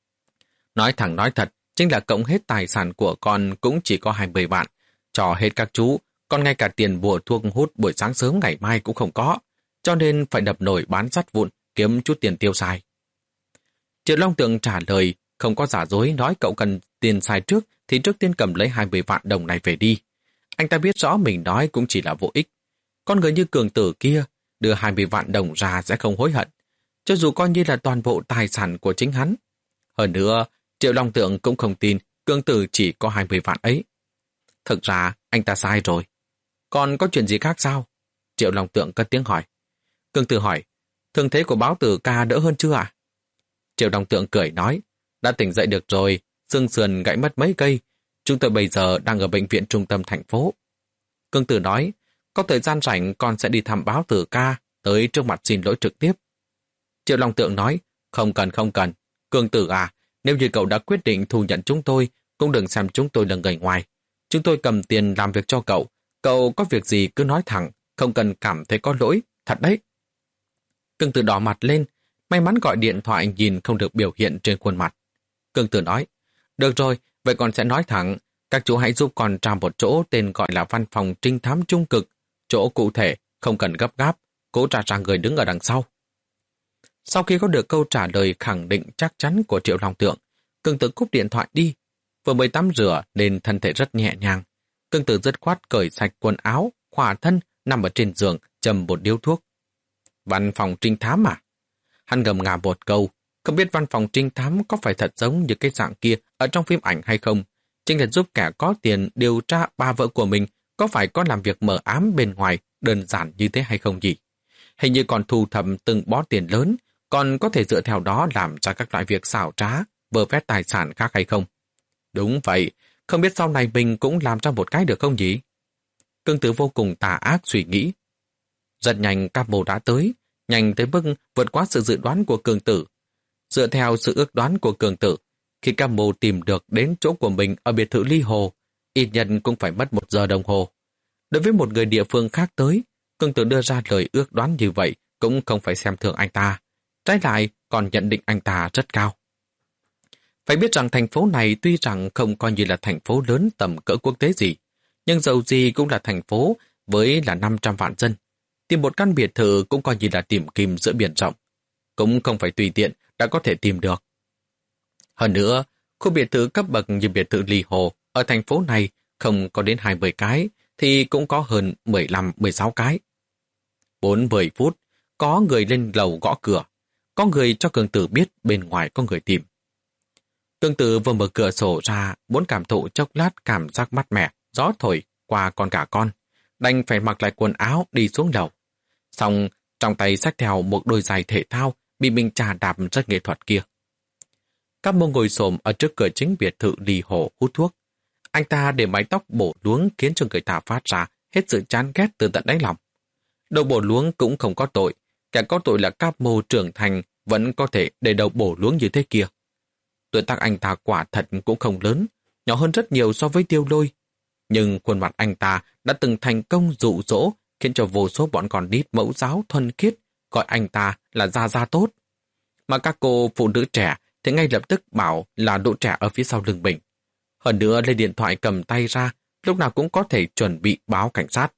Nói thẳng nói thật, chính là cộng hết tài sản của con cũng chỉ có hai mươi vạn, cho hết các chú, còn ngay cả tiền bùa thuốc hút buổi sáng sớm ngày mai cũng không có, cho nên phải đập nổi bán sắt vụn, kiếm chút tiền tiêu xài. Triệu Long Tượng trả lời, không có giả dối, nói cậu cần tiền xài trước thì trước tiên cầm lấy hai mươi vạn đồng này về đi. Anh ta biết rõ mình nói cũng chỉ là vô ích. Con người như Cường Tử kia, đưa hai mươi vạn đồng ra sẽ không hối hận, cho dù coi như là toàn bộ tài sản của chính hắn. Hơn nữa, Triệu Long Tượng cũng không tin Cường Tử chỉ có hai mươi vạn ấy. Thực ra, anh ta sai rồi. Còn có chuyện gì khác sao? Triệu Long Tượng cất tiếng hỏi. Cường Tử hỏi, thương thế của Báo Tử ca đỡ hơn chưa ạ? Triệu Long Tượng cười nói, đã tỉnh dậy được rồi, xương sườn gãy mất mấy cây. Chúng tôi bây giờ đang ở bệnh viện trung tâm thành phố. Cường Tử nói, có thời gian rảnh con sẽ đi thăm Báo Tử ca, tới trước mặt xin lỗi trực tiếp. Triệu Long Tượng nói, không cần không cần. Cường Tử à, nếu như cậu đã quyết định thu nhận chúng tôi, cũng đừng xem chúng tôi là người ngoài. Chúng tôi cầm tiền làm việc cho cậu. Cậu có việc gì cứ nói thẳng, không cần cảm thấy có lỗi, thật đấy. Cường Tử đỏ mặt lên, may mắn gọi điện thoại nhìn không được biểu hiện trên khuôn mặt. Cường Tử nói, được rồi, vậy con sẽ nói thẳng, các chú hãy giúp con tra một chỗ tên gọi là văn phòng trinh thám trung cực, chỗ cụ thể, không cần gấp gáp, cố trả ra người đứng ở đằng sau. Sau khi có được câu trả lời khẳng định chắc chắn của Triệu Long Tượng, Cường Tử cúp điện thoại đi. Vừa mới tắm rửa nên thân thể rất nhẹ nhàng. Cường Tử dứt khoát cởi sạch quần áo, khỏa thân, nằm ở trên giường, châm một điếu thuốc. Văn phòng trinh thám à? Hắn ngầm ngà một câu, không biết văn phòng trinh thám có phải thật giống như cái dạng kia ở trong phim ảnh hay không. Chính là giúp kẻ có tiền điều tra ba vợ của mình có phải có làm việc mờ ám bên ngoài đơn giản như thế hay không gì. Hình như còn thu thập từng bó tiền lớn, còn có thể dựa theo đó làm ra các loại việc xảo trá, vơ vét tài sản khác hay không. Đúng vậy, không biết sau này mình cũng làm ra một cái được không nhỉ? Cường Tử vô cùng tà ác suy nghĩ. Rất nhanh các mô đã tới, nhanh tới mức vượt quá sự dự đoán của Cường Tử. Dựa theo sự ước đoán của Cường Tử, khi các mô tìm được đến chỗ của mình ở biệt thự Ly Hồ, ít nhất cũng phải mất một giờ đồng hồ. Đối với một người địa phương khác tới, Cường Tử đưa ra lời ước đoán như vậy cũng không phải xem thường anh ta. Trái lại còn nhận định anh ta rất cao. Phải biết rằng thành phố này tuy rằng không coi như là thành phố lớn tầm cỡ quốc tế gì, nhưng dầu gì cũng là thành phố với là năm trăm vạn dân. Tìm một căn biệt thự cũng coi như là tìm kim giữa biển rộng. Cũng không phải tùy tiện đã có thể tìm được. Hơn nữa, khu biệt thự cấp bậc như biệt thự Ly Hồ ở thành phố này không có đến hai mươi cái, thì cũng có hơn mười lăm mười sáu cái. bốn mươi phút, có người lên lầu gõ cửa. Có người cho Cường Tử biết bên ngoài có người tìm. Cường Tử vừa mở cửa sổ ra, muốn cảm thụ chốc lát cảm giác mát mẻ, gió thổi qua con cả con, đành phải mặc lại quần áo đi xuống lầu. Xong, trong tay xách theo một đôi giày thể thao bị mình chà đạp rất nghệ thuật kia. Các mô ngồi xổm ở trước cửa chính biệt thự Ly Hồ hút thuốc. Anh ta để mái tóc bổ luống khiến cho người ta phát ra hết sự chán ghét từ tận đáy lòng. Đầu bổ luống cũng không có tội, kẻ có tội là các mô trưởng thành vẫn có thể để đầu bổ luống như thế kia. Tuổi tác anh ta quả thật cũng không lớn, nhỏ hơn rất nhiều so với Tiêu Lôi. Nhưng khuôn mặt anh ta đã từng thành công dụ dỗ, khiến cho vô số bọn con nít mẫu giáo thuần khiết gọi anh ta là Gia Gia tốt. Mà các cô phụ nữ trẻ thì ngay lập tức bảo là độ trẻ ở phía sau lưng mình. Hơn nữa lấy điện thoại cầm tay ra, lúc nào cũng có thể chuẩn bị báo cảnh sát.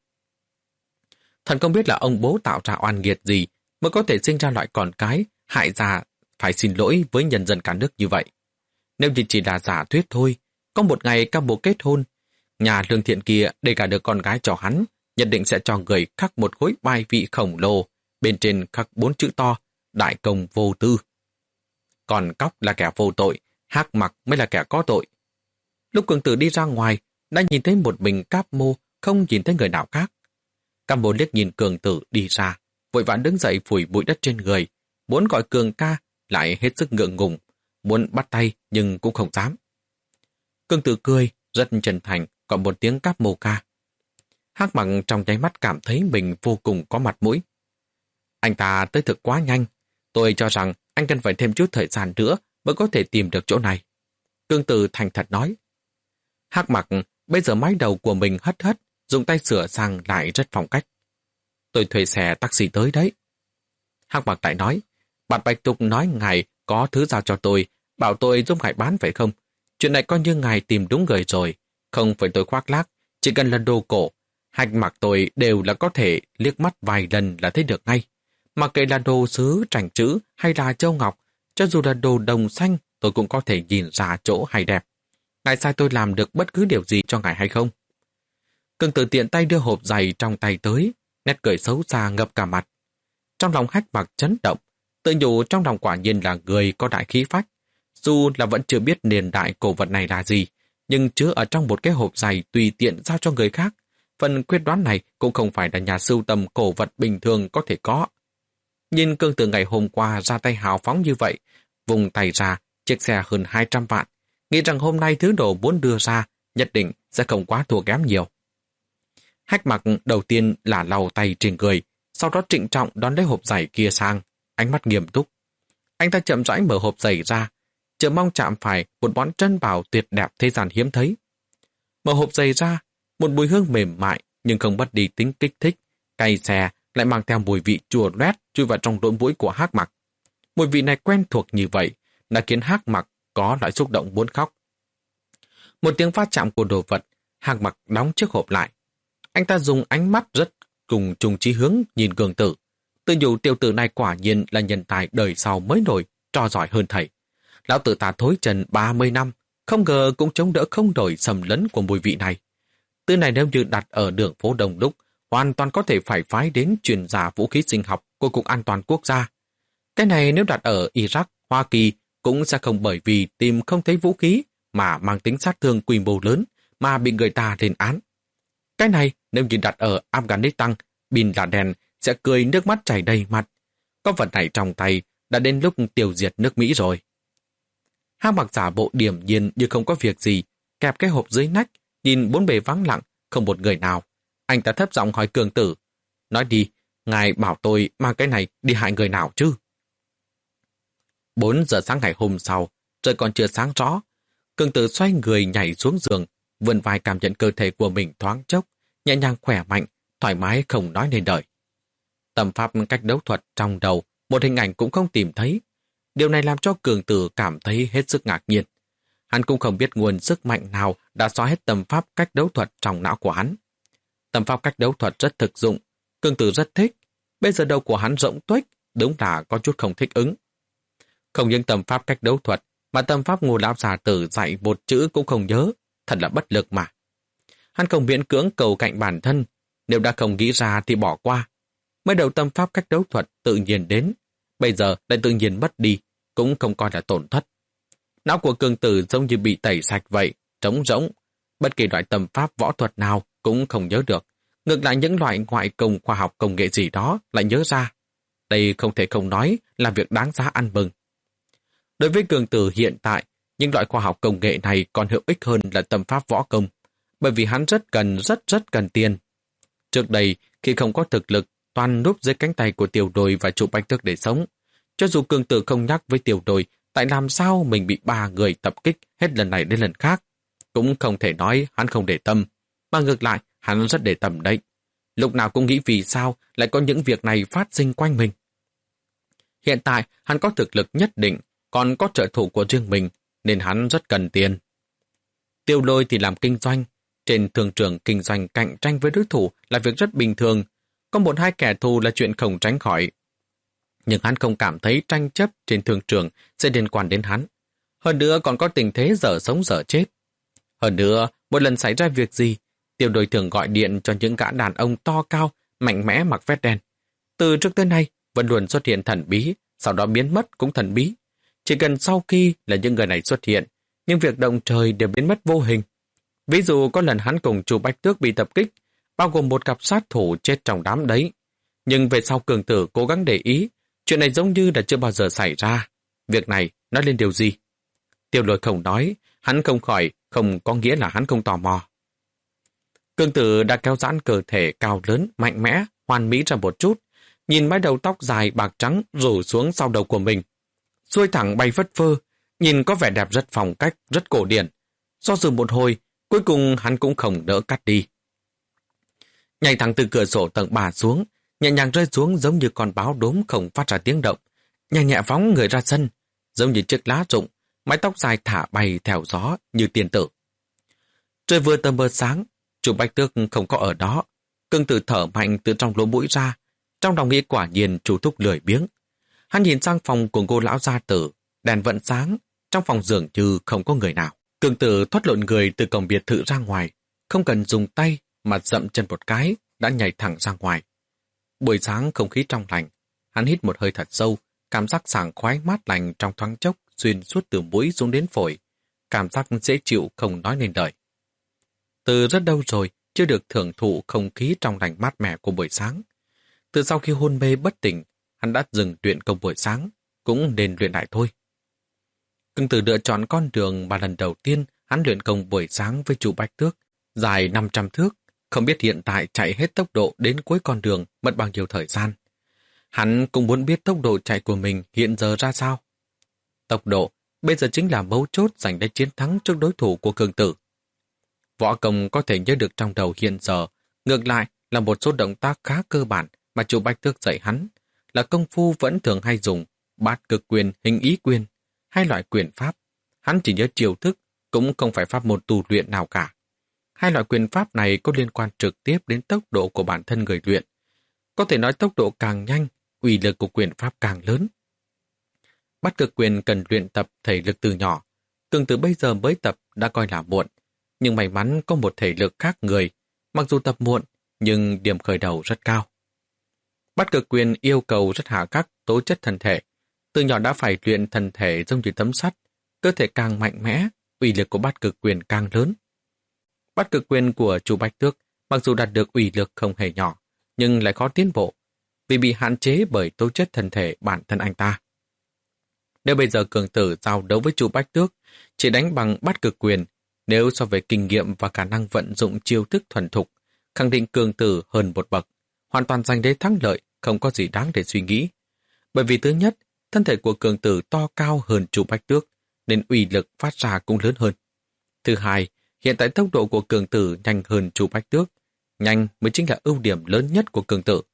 Thần không biết là ông bố tạo ra oan nghiệt gì mới có thể sinh ra loại con cái hại ra phải xin lỗi với nhân dân cả nước như vậy. Nếu như chỉ là giả thuyết thôi, có một ngày các bố kết hôn, nhà lương thiện kia để cả được con gái cho hắn, nhất định sẽ cho người khắc một khối bài vị khổng lồ, bên trên khắc bốn chữ to, đại công vô tư. Còn cóc là kẻ vô tội, hắc mặc mới là kẻ có tội. Lúc Cường Tử đi ra ngoài, đã nhìn thấy một mình Cáp Mô, không nhìn thấy người nào khác. Cáp Mô liếc nhìn Cường Tử đi ra, vội vã đứng dậy phủi bụi đất trên người, muốn gọi Cường ca, lại hết sức ngượng ngùng, muốn bắt tay nhưng cũng không dám. Cường Tử cười, rất chân thành, gọi một tiếng Cáp Mô ca. Hắc Mặc trong nháy mắt cảm thấy mình vô cùng có mặt mũi. Anh ta tới thực quá nhanh, tôi cho rằng anh cần phải thêm chút thời gian nữa mới có thể tìm được chỗ này. Cường Tử thành thật nói. Hắc Mặc bây giờ mái đầu của mình hất hất, dùng tay sửa sang lại rất phong cách. Tôi thuê xe taxi tới đấy. Hắc Mặc lại nói, bạn Bạch Tục nói ngài có thứ giao cho tôi, bảo tôi giúp ngài bán phải không? Chuyện này coi như ngài tìm đúng người rồi, không phải tôi khoác lác, chỉ cần là đồ cổ. Hạch Mặc tôi đều là có thể liếc mắt vài lần là thấy được ngay. Mặc kệ là đồ sứ, trành chữ hay là châu ngọc, cho dù là đồ đồng xanh, tôi cũng có thể nhìn ra chỗ hay đẹp. Ngài sai tôi làm được bất cứ điều gì cho ngài hay không? Cường Tử tiện tay đưa hộp giày trong tay tới, nét cười xấu xa ngập cả mặt. Trong lòng Hách Mặc chấn động, tự nhủ trong lòng quả nhiên là người có đại khí phách. Dù là vẫn chưa biết niên đại cổ vật này là gì, nhưng chứa ở trong một cái hộp giày tùy tiện giao cho người khác. Phần quyết đoán này cũng không phải là nhà sưu tầm cổ vật bình thường có thể có. Nhìn Cường Tử ngày hôm qua ra tay hào phóng như vậy, vùng tay ra chiếc xe hơn hai trăm vạn, nghĩ rằng hôm nay thứ đồ muốn đưa ra nhất định sẽ không quá thua kém nhiều. Hách Mặc đầu tiên là lau tay trên người, sau đó trịnh trọng đón lấy hộp giày kia sang, ánh mắt nghiêm túc. Anh ta chậm rãi mở hộp giày ra, chờ mong chạm phải một món trân bảo tuyệt đẹp thế gian hiếm thấy. Mở hộp giày ra, một mùi hương mềm mại nhưng không mất đi tính kích thích, cay xè lại mang theo mùi vị chua loét chui vào trong lỗ mũi của Hắc Mặc. Mùi vị này quen thuộc như vậy đã khiến Hắc Mặc có loại xúc động muốn khóc. Một tiếng va chạm của đồ vật, Hắc Mặc đóng chiếc hộp lại. Anh ta dùng ánh mắt rất cùng chung chí hướng nhìn Cường Tử. Tự nhủ tiểu tử này quả nhiên là nhân tài đời sau mới nổi, trò giỏi hơn thầy. Lão tử ta thối trần ba mươi năm, không ngờ cũng chống đỡ không đổi sầm lấn của mùi vị này. Từ này nếu như đặt ở đường phố Đông Đúc, hoàn toàn có thể phải phái đến chuyên gia vũ khí sinh học của Cục An toàn Quốc gia. Cái này nếu đặt ở Iraq, Hoa Kỳ cũng sẽ không bởi vì tìm không thấy vũ khí mà mang tính sát thương quy mô lớn mà bị người ta lên án. Cái này nếu như đặt ở Afghanistan, Bin Laden sẽ cười nước mắt chảy đầy mặt. Có vật này trong tay đã đến lúc tiêu diệt nước Mỹ rồi. Hắc Mặc giả bộ điềm nhiên như không có việc gì, kẹp cái hộp dưới nách, nhìn bốn bề vắng lặng, không một người nào. Anh ta thấp giọng hỏi Cường Tử, nói đi, ngài bảo tôi mang cái này đi hại người nào chứ? Bốn giờ sáng ngày hôm sau, trời còn chưa sáng rõ, Cường Tử xoay người nhảy xuống giường, vươn vai cảm nhận cơ thể của mình thoáng chốc, nhẹ nhàng khỏe mạnh, thoải mái không nói nên lời. Tâm pháp cách đấu thuật trong đầu, một hình ảnh cũng không tìm thấy. Điều này làm cho Cường Tử cảm thấy hết sức ngạc nhiên. Hắn cũng không biết nguồn sức mạnh nào đã xóa hết tâm pháp cách đấu thuật trong não của hắn. Tâm pháp cách đấu thuật rất thực dụng, Cường Tử rất thích. Bây giờ đầu của hắn rỗng tuếch, đúng là có chút không thích ứng. Không những tâm pháp cách đấu thuật, mà tâm pháp Ngô lão già tử dạy một chữ cũng không nhớ, thật là bất lực mà. Hắn không miễn cưỡng cầu cạnh bản thân, nếu đã không nghĩ ra thì bỏ qua. Mới đầu tâm pháp cách đấu thuật tự nhiên đến, bây giờ lại tự nhiên mất đi, cũng không coi là tổn thất. Não của Cường Tử giống như bị tẩy sạch vậy, trống rỗng. Bất kỳ loại tâm pháp võ thuật nào cũng không nhớ được. Ngược lại những loại ngoại công khoa học công nghệ gì đó lại nhớ ra. Đây không thể không nói là việc đáng giá ăn mừng. Đối với Cường Tử hiện tại, những loại khoa học công nghệ này còn hữu ích hơn là tâm pháp võ công, bởi vì hắn rất cần, rất rất cần tiền. Trước đây, khi không có thực lực, toàn núp dưới cánh tay của Tiểu Đồi và Trụ Bạch Tước để sống. Cho dù Cường Tử không nhắc với Tiểu Đồi, tại làm sao mình bị ba người tập kích hết lần này đến lần khác, cũng không thể nói hắn không để tâm, mà ngược lại, hắn rất để tâm đấy. Lúc nào cũng nghĩ vì sao lại có những việc này phát sinh quanh mình. Hiện tại, hắn có thực lực nhất định, còn có trợ thủ của riêng mình, nên hắn rất cần tiền. Tiêu Lôi thì làm kinh doanh. Trên thương trường kinh doanh cạnh tranh với đối thủ là việc rất bình thường. Có một hai kẻ thù là chuyện không tránh khỏi. Nhưng hắn không cảm thấy tranh chấp trên thương trường sẽ liên quan đến hắn. Hơn nữa còn có tình thế dở sống dở chết. Hơn nữa, một lần xảy ra việc gì, Tiêu Đôi thường gọi điện cho những gã đàn ông to cao, mạnh mẽ mặc vest đen. Từ trước tới nay, vẫn luôn xuất hiện thần bí, sau đó biến mất cũng thần bí. Chỉ cần sau khi là những người này xuất hiện, nhưng việc động trời đều biến mất vô hình. Ví dụ có lần hắn cùng Chu Bách Tước bị tập kích, bao gồm một cặp sát thủ chết trong đám đấy. Nhưng về sau Cường Tử cố gắng để ý, chuyện này giống như đã chưa bao giờ xảy ra. Việc này nói lên điều gì? Tiêu Lôi không nói, hắn không khỏi, không có nghĩa là hắn không tò mò. Cường Tử đã kéo giãn cơ thể cao lớn, mạnh mẽ, hoàn mỹ ra một chút, nhìn mái đầu tóc dài bạc trắng rủ xuống sau đầu của mình. Xuôi thẳng bay phất phơ, nhìn có vẻ đẹp rất phong cách, rất cổ điển. Do dự một hồi, cuối cùng hắn cũng không đỡ cắt đi. Nhảy thẳng từ cửa sổ tầng ba xuống, nhẹ nhàng rơi xuống giống như con báo đốm không phát ra tiếng động, nhẹ nhẹ phóng người ra sân, giống như chiếc lá rụng, mái tóc dài thả bay theo gió như tiên tử. Trời vừa tờ mờ sáng, Chu Bách Tước không có ở đó. Cường Tử thở mạnh từ trong lỗ mũi ra, trong lòng nghĩ quả nhiên Chu Thúc lười biếng. Hắn nhìn sang phòng của cô lão gia tử, đèn vẫn sáng, trong phòng dường như không có người nào. Cường Tử thoát lộn người từ cổng biệt thự ra ngoài, không cần dùng tay mà dậm chân một cái, đã nhảy thẳng ra ngoài. Buổi sáng không khí trong lành, hắn hít một hơi thật sâu, cảm giác sảng khoái mát lành trong thoáng chốc xuyên suốt từ mũi xuống đến phổi, cảm giác dễ chịu không nói nên lời. Từ rất lâu rồi chưa được thưởng thụ không khí trong lành mát mẻ của buổi sáng. Từ sau khi hôn mê bất tỉnh, hắn đã dừng luyện công buổi sáng, cũng nên luyện lại thôi. Cường Tử lựa chọn con đường mà lần đầu tiên hắn luyện công buổi sáng với Chu Bách Tước, dài năm trăm thước, không biết hiện tại chạy hết tốc độ đến cuối con đường mất bao nhiêu thời gian. Hắn cũng muốn biết tốc độ chạy của mình hiện giờ ra sao. Tốc độ bây giờ chính là mấu chốt giành lấy chiến thắng trước đối thủ của Cường Tử. Võ công có thể nhớ được trong đầu hiện giờ, ngược lại là một số động tác khá cơ bản mà Chu Bách Tước dạy hắn, là công phu vẫn thường hay dùng, bát cực quyền, hình ý quyền, hai loại quyền pháp. Hắn chỉ nhớ chiêu thức, cũng không phải pháp môn tu luyện nào cả. Hai loại quyền pháp này có liên quan trực tiếp đến tốc độ của bản thân người luyện. Có thể nói tốc độ càng nhanh, uy lực của quyền pháp càng lớn. Bát cực quyền cần luyện tập thể lực từ nhỏ. Cường Tử bây giờ mới tập đã coi là muộn, nhưng may mắn có một thể lực khác người. Mặc dù tập muộn, nhưng điểm khởi đầu rất cao. Bát cực quyền yêu cầu rất hà khắc tố chất thân thể. Từ nhỏ đã phải luyện thân thể giống như tấm sắt, cơ thể càng mạnh mẽ, uy lực của bát cực quyền càng lớn. Bát cực quyền của Chu Bách Tước mặc dù đạt được uy lực không hề nhỏ, nhưng lại khó tiến bộ, vì bị hạn chế bởi tố chất thân thể bản thân anh ta. Nếu bây giờ Cường Tử giao đấu với Chu Bách Tước, chỉ đánh bằng bát cực quyền, nếu so về kinh nghiệm và khả năng vận dụng chiêu thức thuần thục, khẳng định Cường Tử hơn một bậc, hoàn toàn giành lấy thắng lợi, không có gì đáng để suy nghĩ. Bởi vì thứ nhất, thân thể của Cường Tử to cao hơn Chu Bách Tước, nên uy lực phát ra cũng lớn hơn. Thứ hai, hiện tại tốc độ của Cường Tử nhanh hơn Chu Bách Tước, nhanh mới chính là ưu điểm lớn nhất của Cường Tử.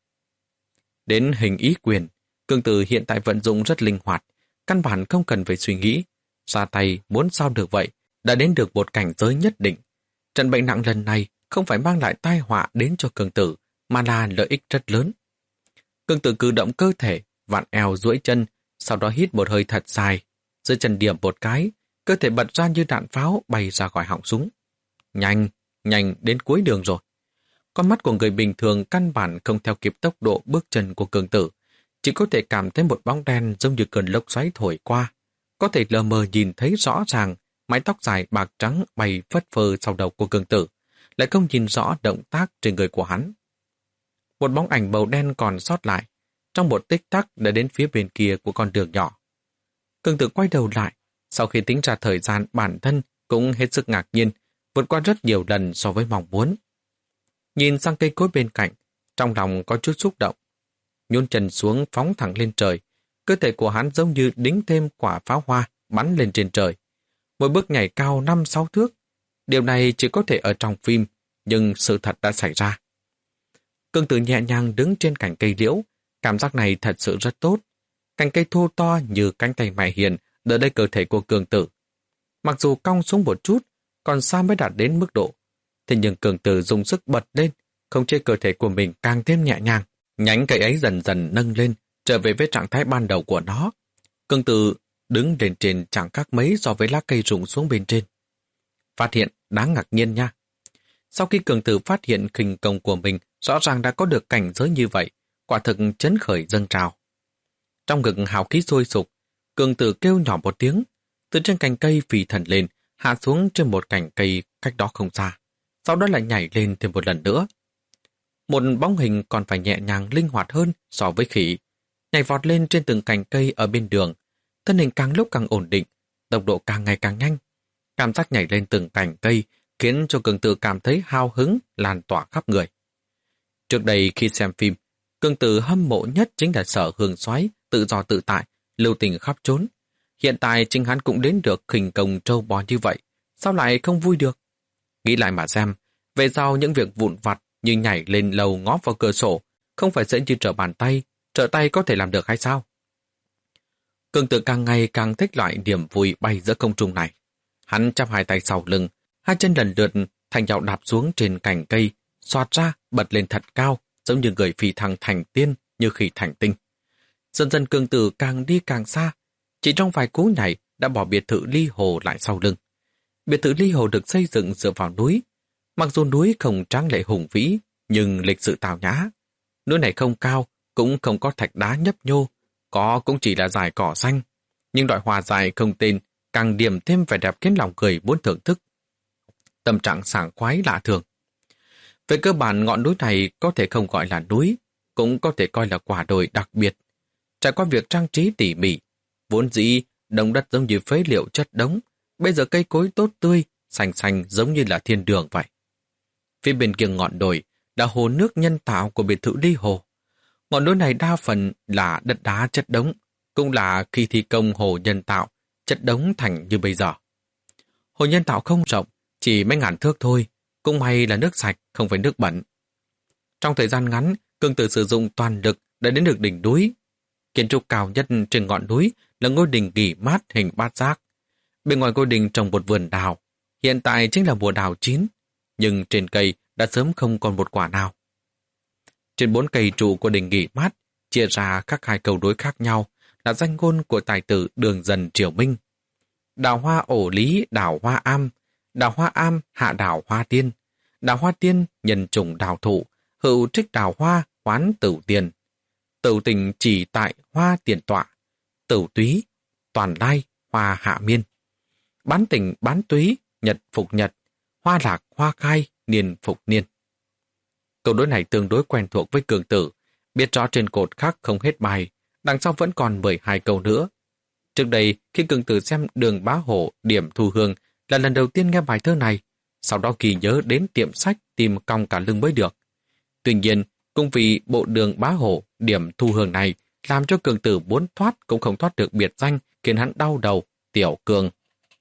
Đến hình ý quyền, Cường Tử hiện tại vận dụng rất linh hoạt, căn bản không cần phải suy nghĩ, ra tay muốn sao được vậy, đã đến được một cảnh giới nhất định. Trận bệnh nặng lần này không phải mang lại tai họa đến cho Cường Tử, mà là lợi ích rất lớn. Cường Tử cử động cơ thể, vặn eo duỗi chân, sau đó hít một hơi thật dài, dưới chân điểm một cái, cơ thể bật ra như đạn pháo bay ra khỏi họng súng. Nhanh, nhanh đến cuối đường rồi. Con mắt của người bình thường căn bản không theo kịp tốc độ bước chân của Cường Tử, chỉ có thể cảm thấy một bóng đen giống như cơn lốc xoáy thổi qua, có thể lờ mờ nhìn thấy rõ ràng mái tóc dài bạc trắng bay phất phơ sau đầu của Cường Tử, lại không nhìn rõ động tác trên người của hắn. Một bóng ảnh màu đen còn sót lại, trong một tích tắc đã đến phía bên kia của con đường nhỏ. Cường Tử quay đầu lại, sau khi tính ra thời gian bản thân cũng hết sức ngạc nhiên, vượt qua rất nhiều lần so với mong muốn. Nhìn sang cây cối bên cạnh, trong lòng có chút xúc động. Nhún chân xuống phóng thẳng lên trời, cơ thể của hắn giống như đính thêm quả pháo hoa bắn lên trên trời. Một bước nhảy cao năm sáu thước. Điều này chỉ có thể ở trong phim, nhưng sự thật đã xảy ra. Cường Tử nhẹ nhàng đứng trên cành cây liễu, cảm giác này thật sự rất tốt. Cành cây thô to như cánh tay mẹ hiền đỡ lấy cơ thể của Cường Tử. Mặc dù cong xuống một chút, còn xa mới đạt đến mức độ. Thế nhưng Cường Tử dùng sức bật lên, không chế cơ thể của mình càng thêm nhẹ nhàng. Nhánh cây ấy dần dần nâng lên, trở về với trạng thái ban đầu của nó. Cường Tử đứng lên trên chẳng khác mấy so với lá cây rụng xuống bên trên. Phát hiện đáng ngạc nhiên nha. Sau khi Cường Tử phát hiện khinh công của mình rõ ràng đã có được cảnh giới như vậy, quả thực chấn khởi dâng trào. Trong ngực hào khí sôi sục, Cường Tử kêu nhỏ một tiếng, từ trên cành cây phi thần lên, hạ xuống trên một cành cây cách đó không xa, sau đó lại nhảy lên thêm một lần nữa. Một bóng hình còn phải nhẹ nhàng linh hoạt hơn so với khỉ, nhảy vọt lên trên từng cành cây ở bên đường, thân hình càng lúc càng ổn định, tốc độ càng ngày càng nhanh. Cảm giác nhảy lên từng cành cây khiến cho Cường Tử cảm thấy hào hứng lan tỏa khắp người. Trước đây khi xem phim, Cường Tử hâm mộ nhất chính là Sở Hương Soái tự do tự tại, lưu tình khắp trốn. Hiện tại chính hắn cũng đến được khinh công trâu bò như vậy, sao lại không vui được? Nghĩ lại mà xem, về sau những việc vụn vặt như nhảy lên lầu ngó vào cửa sổ, không phải dễ như trở bàn tay, trở tay có thể làm được hay sao? Cường Tử càng ngày càng thích loại niềm vui bay giữa không trung này. Hắn chắp hai tay sau lưng, hai chân lần lượt thành nhạo đạp xuống trên cành cây, xoạt ra, bật lên thật cao, giống như người phi thăng thành tiên, như khi thành tinh. Dần dần Cường Tử càng đi càng xa, chỉ trong vài cú nhảy đã bỏ biệt thự Ly Hồ lại sau lưng. Biệt thự Ly Hồ được xây dựng dựa vào núi. Mặc dù núi không tráng lệ hùng vĩ, nhưng lịch sự tào nhã. Núi này không cao, cũng không có thạch đá nhấp nhô, có cũng chỉ là dải cỏ xanh. Nhưng loại hoa dài không tên, càng điểm thêm vẻ đẹp khiến lòng người muốn thưởng thức. Tâm trạng sảng khoái lạ thường. Về cơ bản ngọn núi này có thể không gọi là núi, cũng có thể coi là quả đồi đặc biệt. Trải qua việc trang trí tỉ mỉ, vốn dĩ đồng đất giống như phế liệu chất đống, bây giờ cây cối tốt tươi, xanh xanh giống như là thiên đường vậy. Phía bên kia ngọn đồi là hồ nước nhân tạo của biệt thự Ly Hồ. Ngọn núi này đa phần là đất đá chất đống, cũng là khi thi công hồ nhân tạo, chất đống thành như bây giờ. Hồ nhân tạo không rộng, chỉ mấy ngàn thước thôi, cũng may là nước sạch, không phải nước bẩn. Trong thời gian ngắn, Cường Tử sử dụng toàn lực đã đến được đỉnh núi. Kiến trúc cao nhất trên ngọn núi là ngôi đình nghỉ mát hình bát giác. Bên ngoài ngôi đình trồng một vườn đào, hiện tại chính là mùa đào chín, nhưng trên cây đã sớm không còn một quả nào. Trên bốn cây trụ của đình nghỉ mát, chia ra các hai câu đối khác nhau là danh ngôn của tài tử Đường Dần Triều Minh. Đào hoa ổ lý đào hoa am, đào hoa am hạ đào hoa tiên, đào hoa tiên nhân trùng đào thụ, hữu trích đào hoa hoán tửu tiền. Tửu tình chỉ tại hoa tiền tọa, tửu túy, toàn lai, hoa hạ miên. Bán tình bán túy, nhật phục nhật, hoa lạc hoa khai, niên phục niên. Câu đối này tương đối quen thuộc với Cường Tử, biết rõ trên cột khác không hết bài, đằng sau vẫn còn mười hai câu nữa. Trước đây, khi Cường Tử xem Đường Bá Hổ điểm thu hương là lần đầu tiên nghe bài thơ này, sau đó kỳ nhớ đến tiệm sách tìm cong cả lưng mới được. Tuy nhiên, cũng vì bộ Đường Bá Hổ điểm thu hương này làm cho Cường Tử muốn thoát cũng không thoát được biệt danh, khiến hắn đau đầu, Tiểu Cường.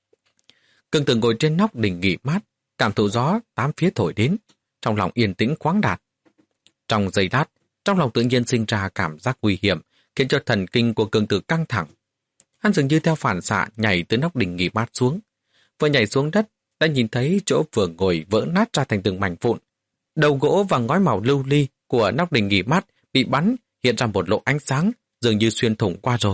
Cường Tử ngồi trên nóc đỉnh nghỉ mát, cảm thụ gió tám phía thổi đến, trong lòng yên tĩnh khoáng đạt. Trong giây lát, trong lòng tự nhiên sinh ra cảm giác nguy hiểm, khiến cho thần kinh của Cường Tử căng thẳng. Hắn dường như theo phản xạ nhảy từ nóc đỉnh nghỉ mát xuống. Vừa nhảy xuống đất, đã nhìn thấy chỗ vừa ngồi vỡ nát ra thành từng mảnh vụn. Đầu gỗ và ngói màu lưu ly của nóc đỉnh nghỉ mát bị bắn, hiện ra một lỗ ánh sáng, dường như xuyên thủng qua rồi.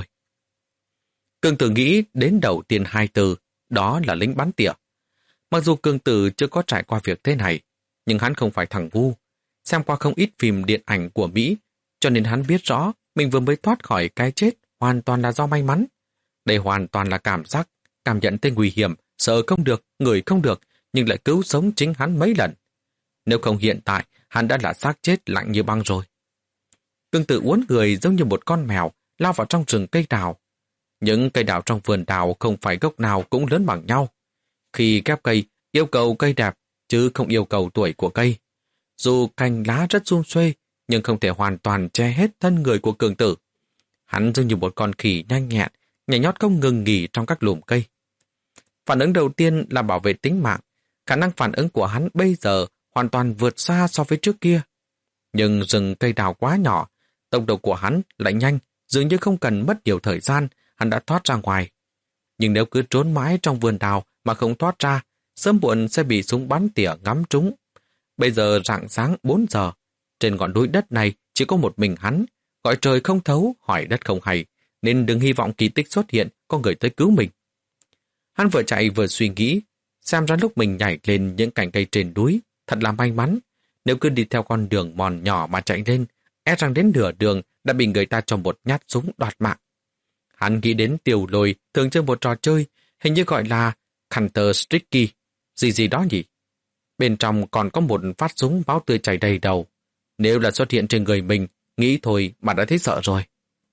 Cường Tử nghĩ đến đầu tiên hai từ, đó là lính bắn tỉa. Mặc dù Cường Tử chưa có trải qua việc thế này, nhưng hắn không phải thằng ngu. Xem qua không ít phim điện ảnh của Mỹ, cho nên hắn biết rõ mình vừa mới thoát khỏi cái chết hoàn toàn là do may mắn. Đây hoàn toàn là cảm giác, cảm nhận tên nguy hiểm, sợ không được, người không được, nhưng lại cứu sống chính hắn mấy lần. Nếu không hiện tại, hắn đã là xác chết lạnh như băng rồi. Cường Tử uốn người giống như một con mèo, lao vào trong rừng cây đào. Những cây đào trong vườn đào không phải gốc nào cũng lớn bằng nhau. Khi ghép cây, yêu cầu cây đẹp, chứ không yêu cầu tuổi của cây. Dù cành lá rất sum xuê, nhưng không thể hoàn toàn che hết thân người của Cường Tử. Hắn giống như một con khỉ nhanh nhẹn, nhảy nhót không ngừng nghỉ trong các lùm cây. Phản ứng đầu tiên là bảo vệ tính mạng. Khả năng phản ứng của hắn bây giờ hoàn toàn vượt xa so với trước kia. Nhưng rừng cây đào quá nhỏ, tốc độ của hắn lại nhanh, dường như không cần mất nhiều thời gian, hắn đã thoát ra ngoài. Nhưng nếu cứ trốn mãi trong vườn đào mà không thoát ra, sớm muộn sẽ bị súng bắn tỉa ngắm trúng. Bây giờ rạng sáng bốn giờ, trên ngọn núi đất này chỉ có một mình hắn, gọi trời không thấu, hỏi đất không hay, nên đừng hy vọng kỳ tích xuất hiện có người tới cứu mình. Hắn vừa chạy vừa suy nghĩ, xem ra lúc mình nhảy lên những cành cây trên núi, thật là may mắn. Nếu cứ đi theo con đường mòn nhỏ mà chạy lên, e rằng đến nửa đường đã bị người ta cho một nhát súng đoạt mạng. Hắn nghĩ đến Tiểu Lôi thường chơi một trò chơi, hình như gọi là Counter Strike, gì gì đó nhỉ? Bên trong còn có một phát súng máu tươi chảy đầy đầu. Nếu là xuất hiện trên người mình, nghĩ thôi mà đã thấy sợ rồi.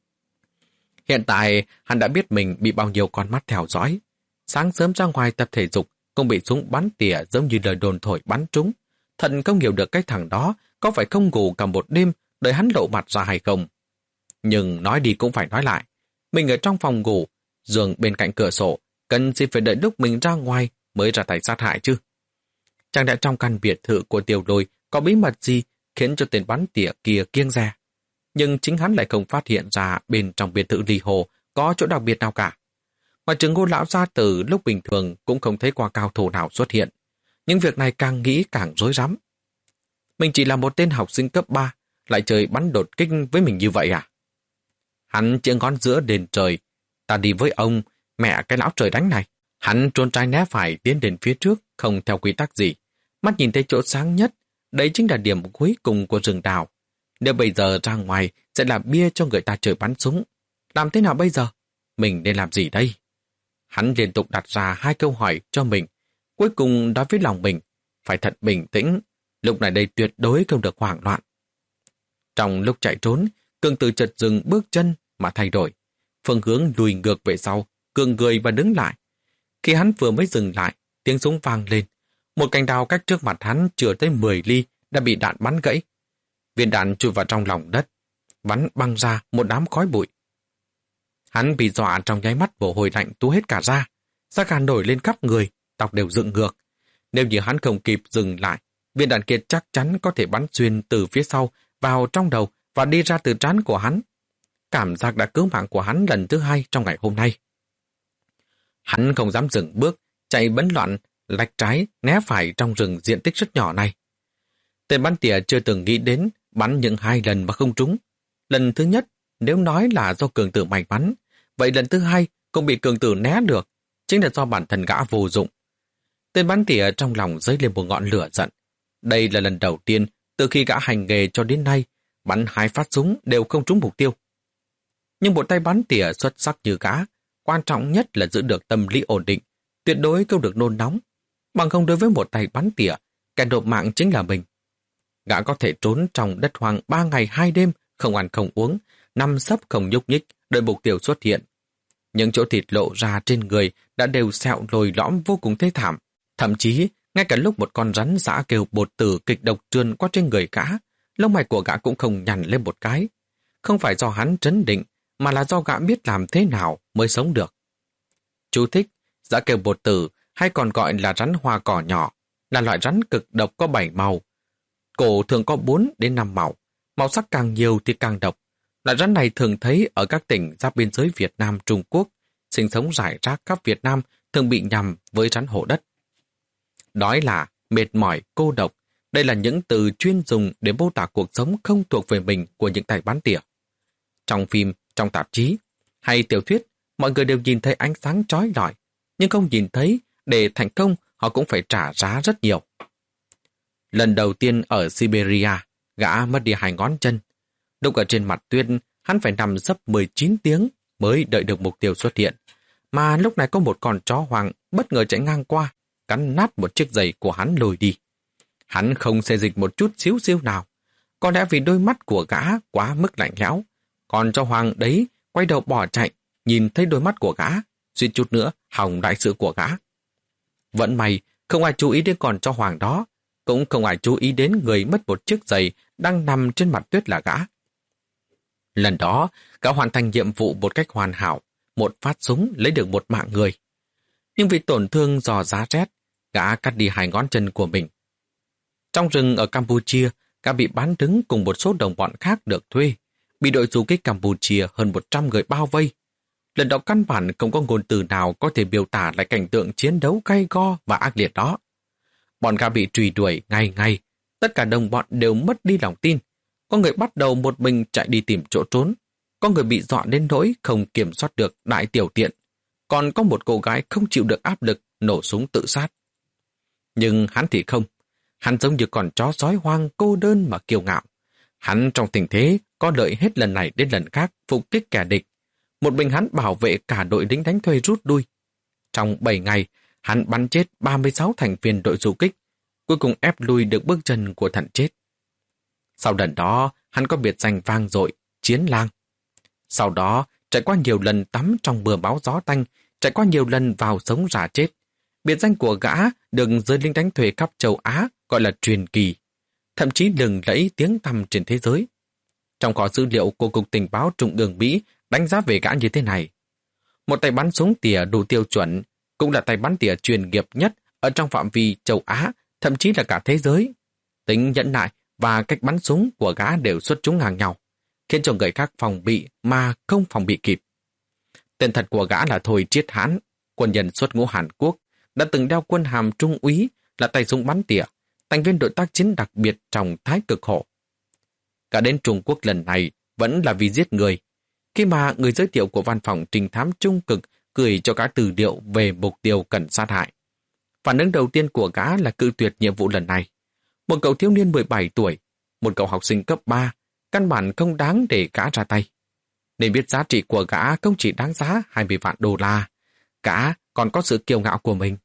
Hiện tại, hắn đã biết mình bị bao nhiêu con mắt theo dõi. Sáng sớm ra ngoài tập thể dục, cũng bị súng bắn tỉa giống như lời đồn thổi bắn trúng. Thật không hiểu được cái thằng đó có phải không ngủ cả một đêm đợi hắn lộ mặt ra hay không. Nhưng nói đi cũng phải nói lại. Mình ở trong phòng ngủ, giường bên cạnh cửa sổ, cần gì phải đợi lúc mình ra ngoài mới ra tay sát hại chứ. Chẳng lẽ trong căn biệt thự của Tiểu Lôi có bí mật gì khiến cho tên bắn tỉa kia kiêng dè? Nhưng chính hắn lại không phát hiện ra bên trong biệt thự Ly Hồ có chỗ đặc biệt nào cả. Mà trừ Ngô lão gia tử lúc bình thường cũng không thấy qua cao thủ nào xuất hiện. Nhưng việc này càng nghĩ càng rối rắm. Mình chỉ là một tên học sinh cấp ba, lại chơi bắn đột kích với mình như vậy à? Hắn chĩa ngón giữa đền trời. Ta đi với ông, mẹ cái lão trời đánh này. Hắn trốn trái né phải tiến đến phía trước, không theo quy tắc gì. Mắt nhìn thấy chỗ sáng nhất, đấy chính là điểm cuối cùng của rừng đào. Nếu bây giờ ra ngoài sẽ là bia cho người ta chơi bắn súng. Làm thế nào bây giờ? Mình nên làm gì đây? Hắn liên tục đặt ra hai câu hỏi cho mình. Cuối cùng nói với lòng mình, phải thật bình tĩnh. Lúc này đây tuyệt đối không được hoảng loạn. Trong lúc chạy trốn, Cường Tử chợt dừng bước chân mà thay đổi. Phương hướng lùi ngược về sau, Cường người và đứng lại. Khi hắn vừa mới dừng lại, tiếng súng vang lên. Một cành đào cách trước mặt hắn chưa tới mười ly đã bị đạn bắn gãy. Viên đạn chui vào trong lòng đất, bắn băng ra một đám khói bụi. Hắn bị dọa trong nháy mắt mồ hôi lạnh túa hết cả ra, da gà nổi lên khắp người, tóc đều dựng ngược. Nếu như hắn không kịp dừng lại, viên đạn kia chắc chắn có thể bắn xuyên từ phía sau vào trong đầu và đi ra từ trán của hắn. Cảm giác đã cứu mạng của hắn lần thứ hai trong ngày hôm nay. Hắn không dám dừng bước, chạy bấn loạn, lạch trái, né phải trong rừng diện tích rất nhỏ này. Tên bắn tỉa chưa từng nghĩ đến bắn những hai lần mà không trúng. Lần thứ nhất, nếu nói là do Cường Tử may mắn, vậy lần thứ hai cũng bị Cường Tử né được, chính là do bản thân gã vô dụng. Tên bắn tỉa trong lòng dấy lên một ngọn lửa giận. Đây là lần đầu tiên từ khi gã hành nghề cho đến nay, bắn hai phát súng đều không trúng mục tiêu. Nhưng một tay bắn tỉa xuất sắc như gã, quan trọng nhất là giữ được tâm lý ổn định, tuyệt đối không được nôn nóng. Bằng không đối với một tay bắn tỉa, kẻ nộp mạng chính là mình. Gã có thể trốn trong đất hoang ba ngày hai đêm, không ăn không uống, nằm sấp không nhúc nhích, đợi mục tiêu xuất hiện. Những chỗ thịt lộ ra trên người đã đều sẹo lồi lõm vô cùng thê thảm. Thậm chí, ngay cả lúc một con rắn dã kêu bột tử kịch độc trườn qua trên người gã, lông mày của gã cũng không nhằn lên một cái. Không phải do hắn trấn định, mà là do gã biết làm thế nào mới sống được. Chú thích, dã kêu bột tử, hay còn gọi là rắn hoa cỏ nhỏ, là loại rắn cực độc có bảy màu. Cổ thường có bốn đến năm màu, màu sắc càng nhiều thì càng độc. Loại rắn này thường thấy ở các tỉnh giáp biên giới Việt Nam, Trung Quốc, sinh sống rải rác khắp Việt Nam, thường bị nhầm với rắn hổ đất. Đói là mệt mỏi, cô độc, đây là những từ chuyên dùng để mô tả cuộc sống không thuộc về mình của những tay bắn tỉa. Trong phim, trong tạp chí hay tiểu thuyết, mọi người đều nhìn thấy ánh sáng chói lọi, nhưng không nhìn thấy để thành công họ cũng phải trả giá rất nhiều. Lần đầu tiên ở Siberia, gã mất đi hai ngón chân. Lúc ở trên mặt tuyết, hắn phải nằm sấp mười chín tiếng mới đợi được mục tiêu xuất hiện. Mà lúc này có một con chó hoang bất ngờ chạy ngang qua, cắn nát một chiếc giày của hắn lồi đi. Hắn không xê dịch một chút xíu xíu nào. Có lẽ vì đôi mắt của gã quá mức lạnh lẽo. Còn chó hoang đấy quay đầu bỏ chạy, nhìn thấy đôi mắt của gã, suýt chút nữa hỏng đại sự của gã. Vẫn may, không ai chú ý đến con chó hoang đó, cũng không ai chú ý đến người mất một chiếc giày đang nằm trên mặt tuyết là gã. Lần đó, gã hoàn thành nhiệm vụ một cách hoàn hảo, một phát súng lấy được một mạng người. Nhưng vì tổn thương do giá rét, gã cắt đi hai ngón chân của mình. Trong rừng ở Campuchia, gã bị bán đứng cùng một số đồng bọn khác được thuê, bị đội du kích Campuchia hơn một trăm người bao vây. Lần đó căn bản không có ngôn từ nào có thể biểu tả lại cảnh tượng chiến đấu gay go và ác liệt đó. Bọn gã bị truy đuổi ngày ngày, tất cả đồng bọn đều mất đi lòng tin. Có người bắt đầu một mình chạy đi tìm chỗ trốn, có người bị dọa đến nỗi không kiểm soát được đại tiểu tiện, còn có một cô gái không chịu được áp lực nổ súng tự sát. Nhưng hắn thì không, hắn giống như con chó sói hoang cô đơn mà kiêu ngạo. Hắn trong tình thế có lợi hết lần này đến lần khác phục kích kẻ địch. Một mình hắn bảo vệ cả đội lính đánh thuê rút lui. Trong bảy ngày, hắn bắn chết ba mươi sáu thành viên đội du kích, cuối cùng ép lui được bước chân của thằng chết. Sau lần đó, hắn có biệt danh vang dội, Chiến Lang. Sau đó, trải qua nhiều lần tắm trong mưa bão gió tanh, trải qua nhiều lần vào sống rả chết. Biệt danh của gã được giới lính đánh thuê khắp châu Á gọi là truyền kỳ, thậm chí lừng lẫy tiếng tăm trên thế giới. Trong kho dữ liệu của Cục Tình báo Trung ương Mỹ đánh giá về gã như thế này. Một tay bắn súng tỉa đủ tiêu chuẩn, cũng là tay bắn tỉa chuyên nghiệp nhất ở trong phạm vi châu Á, thậm chí là cả thế giới. Tính nhẫn nại và cách bắn súng của gã đều xuất chúng ngang nhau, khiến cho người khác phòng bị mà không phòng bị kịp. Tên thật của gã là Thôi Triết Hán, quân nhân xuất ngũ Hàn Quốc, đã từng đeo quân hàm trung úy, là tay súng bắn tỉa, thành viên đội tác chiến đặc biệt trong Thái Cực Hộ. Cả đến Trung Quốc lần này vẫn là vì giết người. Khi mà người giới thiệu của văn phòng trinh thám Trung Cực gửi cho cả tư liệu về mục tiêu cần sát hại. Phản ứng đầu tiên của gã là cự tuyệt nhiệm vụ lần này. Một cậu thiếu niên mười bảy tuổi, một cậu học sinh cấp ba, căn bản không đáng để gã ra tay. Nên biết giá trị của gã không chỉ đáng giá hai mươi vạn đô la, gã còn có sự kiêu ngạo của mình.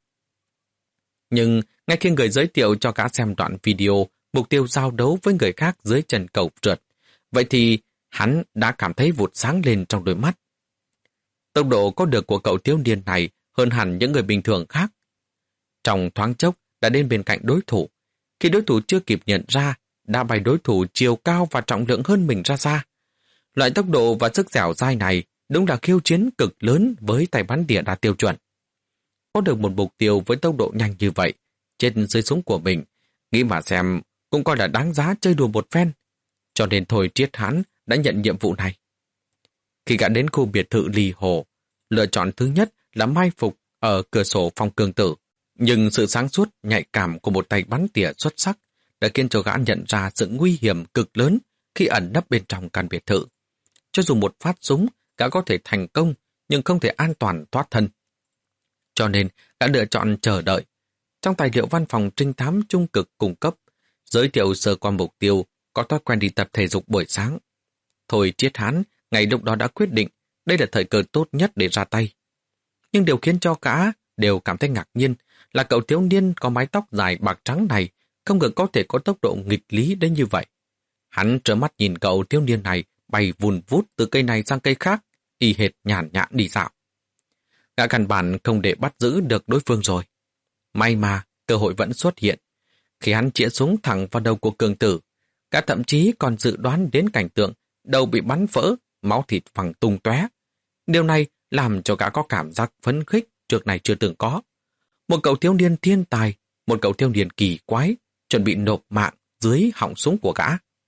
Nhưng ngay khi người giới thiệu cho gã xem đoạn video mục tiêu giao đấu với người khác dưới chân cầu trượt, vậy thì hắn đã cảm thấy vụt sáng lên trong đôi mắt. Tốc độ có được của cậu thiếu niên này hơn hẳn những người bình thường khác. Trong thoáng chốc đã đến bên cạnh đối thủ. Khi đối thủ chưa kịp nhận ra, đã bay đối thủ chiều cao và trọng lượng hơn mình ra xa. Loại tốc độ và sức dẻo dai này đúng là khiêu chiến cực lớn với tay bắn tỉa đạt tiêu chuẩn. Có được một mục tiêu với tốc độ nhanh như vậy, trên dưới súng của mình, nghĩ mà xem cũng coi là đáng giá chơi đùa một phen. Cho nên Thôi Triết Hán đã nhận nhiệm vụ này. Khi gã đến khu biệt thự Lì Hồ, lựa chọn thứ nhất là mai phục ở cửa sổ phòng Cường Tử. Nhưng sự sáng suốt, nhạy cảm của một tay bắn tỉa xuất sắc đã khiến cho gã nhận ra sự nguy hiểm cực lớn khi ẩn nấp bên trong căn biệt thự. Cho dù một phát súng, gã có thể thành công, nhưng không thể an toàn thoát thân. Cho nên, gã lựa chọn chờ đợi. Trong tài liệu văn phòng trinh thám Trung Cực cung cấp, giới thiệu sơ qua mục tiêu, có thói quen đi tập thể dục buổi sáng. Thôi Triết Hán ngày lúc đó đã quyết định đây là thời cơ tốt nhất để ra tay. Nhưng điều khiến cho gã đều cảm thấy ngạc nhiên là cậu thiếu niên có mái tóc dài bạc trắng này không ngờ có thể có tốc độ nghịch lý đến như vậy. Hắn trợn mắt nhìn cậu thiếu niên này bay vùn vút từ cây này sang cây khác, y hệt nhàn nhã đi dạo. Gã căn bản không để bắt giữ được đối phương rồi. May mà cơ hội vẫn xuất hiện. Khi hắn chĩa súng thẳng vào đầu của Cường Tử, gã thậm chí còn dự đoán đến cảnh tượng đầu bị bắn vỡ, máu thịt phẳng tung tóe. Điều này làm cho gã có cảm giác phấn khích trước này chưa từng có. Một cậu thiếu niên thiên tài, một cậu thiếu niên kỳ quái, chuẩn bị nộp mạng dưới họng súng của gã.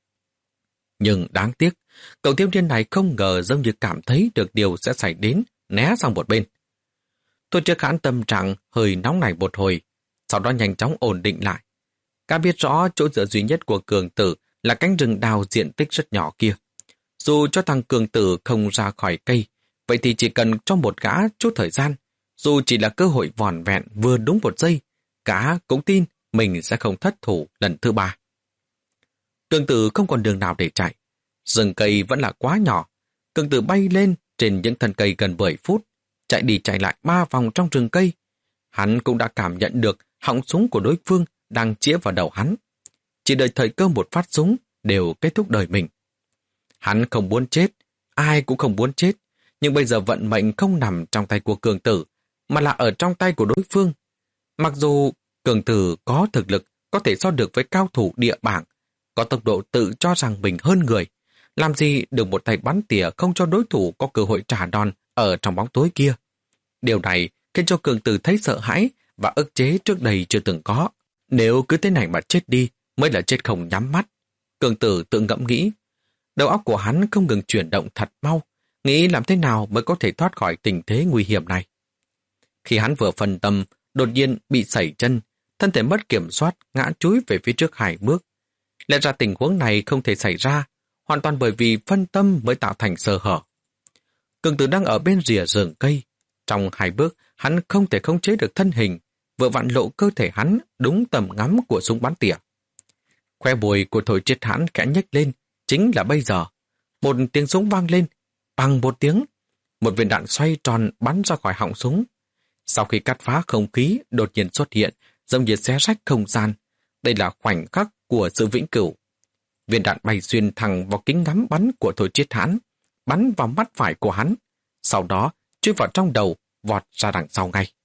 Nhưng đáng tiếc, cậu thiếu niên này không ngờ giống như cảm thấy được điều sẽ xảy đến, né sang một bên. Thôi Triết Hán tâm trạng hơi nóng nảy một hồi, sau đó nhanh chóng ổn định lại. Gã biết rõ chỗ dựa duy nhất của Cường Tử là cánh rừng đào diện tích rất nhỏ kia. Dù cho thằng Cường Tử không ra khỏi cây, vậy thì chỉ cần cho một gã chút thời gian, dù chỉ là cơ hội vỏn vẹn vừa đúng một giây, gã cũng tin mình sẽ không thất thủ lần thứ ba. Cường Tử không còn đường nào để chạy. Rừng cây vẫn là quá nhỏ. Cường Tử bay lên trên những thân cây gần mười phút, chạy đi chạy lại ba vòng trong rừng cây. Hắn cũng đã cảm nhận được họng súng của đối phương đang chĩa vào đầu hắn. Chỉ đợi thời cơ một phát súng đều kết thúc đời mình. Hắn không muốn chết, ai cũng không muốn chết, nhưng bây giờ vận mệnh không nằm trong tay của Cường Tử, mà là ở trong tay của đối phương. Mặc dù Cường Tử có thực lực có thể so được với cao thủ địa bảng, có tốc độ tự cho rằng mình hơn người, làm gì được một tay bắn tỉa không cho đối thủ có cơ hội trả đòn ở trong bóng tối kia. Điều này khiến cho Cường Tử thấy sợ hãi và ức chế trước đây chưa từng có. Nếu cứ thế này mà chết đi, mới là chết không nhắm mắt. Cường Tử tự ngẫm nghĩ. Đầu óc của hắn không ngừng chuyển động thật mau, nghĩ làm thế nào mới có thể thoát khỏi tình thế nguy hiểm này. Khi hắn vừa phân tâm, đột nhiên bị sẩy chân, thân thể mất kiểm soát, ngã chúi về phía trước hai bước. Lẽ ra tình huống này không thể xảy ra, hoàn toàn bởi vì phân tâm mới tạo thành sơ hở. Cường Tử đang ở bên rìa rừng cây. Trong hai bước, hắn không thể khống chế được thân hình, vừa vặn lộ cơ thể hắn đúng tầm ngắm của súng bắn tỉa. Khoe môi của Thôi Triết Hán khẽ nhếch lên, chính là bây giờ. Một tiếng súng vang lên, bằng một tiếng, một viên đạn xoay tròn bắn ra khỏi họng súng. Sau khi cắt phá không khí đột nhiên xuất hiện, giống như xé rách không gian. Đây là khoảnh khắc của sự vĩnh cửu. Viên đạn bay xuyên thẳng vào kính ngắm bắn của Thôi Triết Hãn, bắn vào mắt phải của hắn. Sau đó, chui vào trong đầu, vọt ra đằng sau ngay.